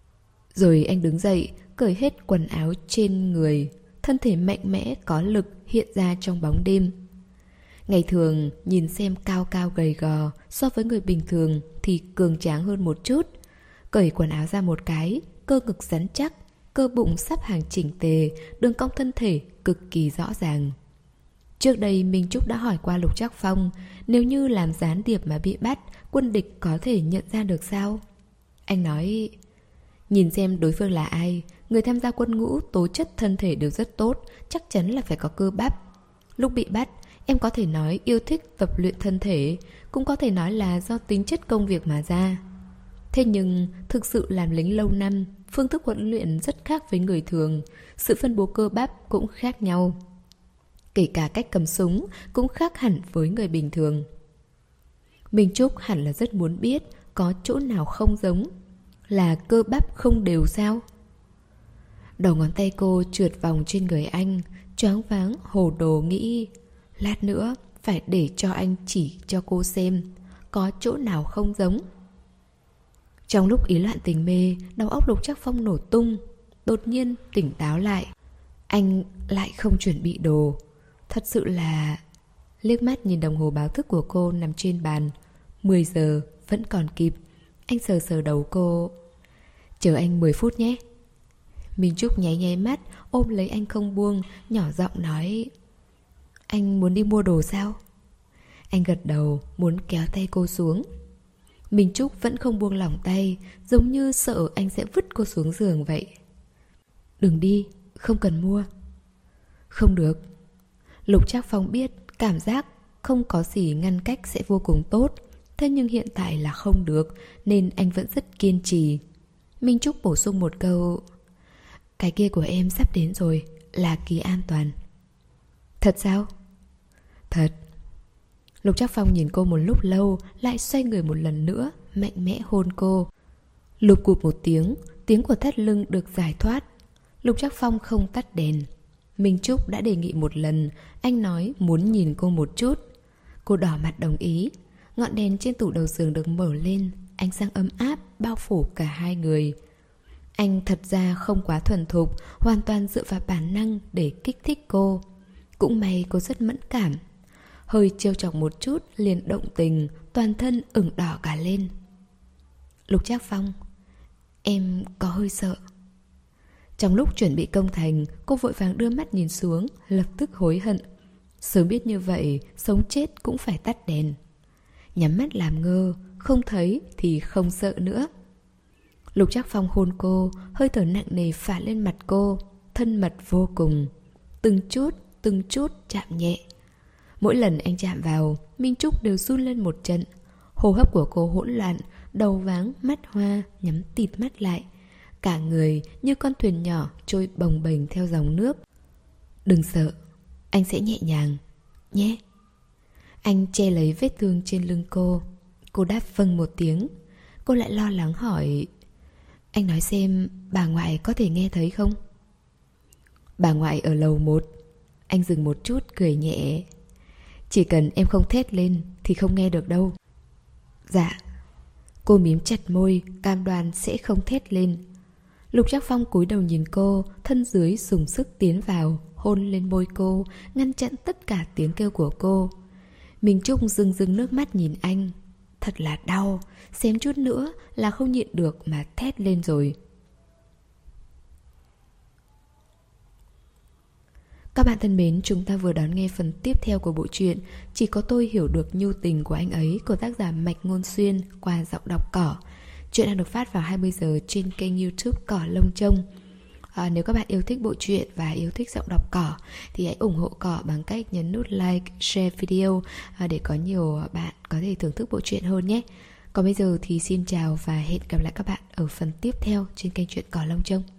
Rồi anh đứng dậy, cởi hết quần áo trên người, thân thể mạnh mẽ có lực hiện ra trong bóng đêm. Ngày thường nhìn xem cao cao gầy gò, so với người bình thường thì cường tráng hơn một chút. Cởi quần áo ra một cái, cơ ngực rắn chắc, cơ bụng sắp hàng chỉnh tề, đường cong thân thể cực kỳ rõ ràng. Trước đây Minh Trúc đã hỏi qua Lục Trác Phong, nếu như làm gián điệp mà bị bắt, quân địch có thể nhận ra được sao? Anh nói: "Nhìn xem đối phương là ai, người tham gia quân ngũ tố chất thân thể đều rất tốt, chắc chắn là phải có cơ bắp. Lúc bị bắt, em có thể nói yêu thích tập luyện thân thể, cũng có thể nói là do tính chất công việc mà ra. Thế nhưng thực sự làm lính lâu năm, phương thức huấn luyện rất khác với người thường, sự phân bố cơ bắp cũng khác nhau. Kể cả cách cầm súng cũng khác hẳn với người bình thường." Minh Trúc hẳn là rất muốn biết có chỗ nào không giống. Là cơ bắp không đều sao? Đầu ngón tay cô trượt vòng trên người anh, choáng váng hồ đồ nghĩ, lát nữa phải để cho anh chỉ cho cô xem có chỗ nào không giống. Trong lúc ý loạn tình mê, đầu óc Lục Trác Phong nổ tung, đột nhiên tỉnh táo lại. Anh lại không chuẩn bị đồ. Thật sự là... Liếc mắt nhìn đồng hồ báo thức của cô nằm trên bàn. Mười giờ, vẫn còn kịp. Anh sờ sờ đầu cô. "Chờ anh mười phút nhé." Minh Trúc nháy nháy mắt, ôm lấy anh không buông, nhỏ giọng nói: "Anh muốn đi mua đồ sao?" Anh gật đầu, muốn kéo tay cô xuống. Minh Trúc vẫn không buông lỏng tay, giống như sợ anh sẽ vứt cô xuống giường vậy. "Đừng đi, không cần mua." "Không được." Lục Trác Phong biết cảm giác không có gì ngăn cách sẽ vô cùng tốt, thế nhưng hiện tại là không được, nên anh vẫn rất kiên trì. Minh Trúc bổ sung một câu: "Cái kia của em sắp đến rồi, là ký an toàn." "Thật sao?" "Thật." Lục Trác Phong nhìn cô một lúc lâu, lại xoay người một lần nữa, mạnh mẽ hôn cô. Lục cụp một tiếng, tiếng của thắt lưng được giải thoát. Lục Trác Phong không tắt đèn. Minh Trúc đã đề nghị một lần, anh nói muốn nhìn cô một chút. Cô đỏ mặt đồng ý. Ngọn đèn trên tủ đầu giường được mở lên, ánh sáng ấm áp bao phủ cả hai người. Anh thật ra không quá thuần thục, hoàn toàn dựa vào bản năng để kích thích cô. Cũng may cô rất mẫn cảm. Hơi trêu chọc một chút liền động tình, toàn thân ửng đỏ cả lên. "Lục Trác Phong, em có hơi sợ." Trong lúc chuẩn bị công thành, cô vội vàng đưa mắt nhìn xuống, lập tức hối hận. Sớm biết như vậy, sống chết cũng phải tắt đèn. Nhắm mắt làm ngơ, không thấy thì không sợ nữa. Lục Trác Phong hôn cô, hơi thở nặng nề phả lên mặt cô, thân mật vô cùng. Từng chút, từng chút chạm nhẹ. Mỗi lần anh chạm vào, Minh Trúc đều run lên một trận. Hô hấp của cô hỗn loạn, đầu váng, mắt hoa, nhắm tịt mắt lại. Cả người như con thuyền nhỏ trôi bồng bềnh theo dòng nước. Đừng sợ, anh sẽ nhẹ nhàng, nhé. Anh che lấy vết thương trên lưng cô. Cô đáp vâng một tiếng. Cô lại lo lắng hỏi, anh nói xem bà ngoại có thể nghe thấy không? Bà ngoại ở lầu một. Anh dừng một chút cười nhẹ. Chỉ cần em không thét lên thì không nghe được đâu. Dạ. Cô mím chặt môi, cam đoan sẽ không thét lên. Lục Trác Phong cúi đầu nhìn cô, thân dưới dùng sức tiến vào, hôn lên môi cô, ngăn chặn tất cả tiếng kêu của cô. Minh Trúc rưng rưng nước mắt nhìn anh. Thật là đau, xém chút nữa là không nhịn được mà thét lên rồi. Các bạn thân mến, chúng ta vừa đón nghe phần tiếp theo của bộ truyện Chỉ có tôi hiểu được nhu tình của anh ấy của tác giả Mạch Ngôn Xuyên qua giọng đọc Cỏ. Chuyện đang được phát vào hai mươi giờ trên kênh YouTube Cỏ Lông Trông. À, nếu các bạn yêu thích bộ truyện và yêu thích giọng đọc Cỏ thì hãy ủng hộ Cỏ bằng cách nhấn nút like, share video à, để có nhiều bạn có thể thưởng thức bộ truyện hơn nhé. Còn bây giờ thì xin chào và hẹn gặp lại các bạn ở phần tiếp theo trên kênh Chuyện Cỏ Lông Trông.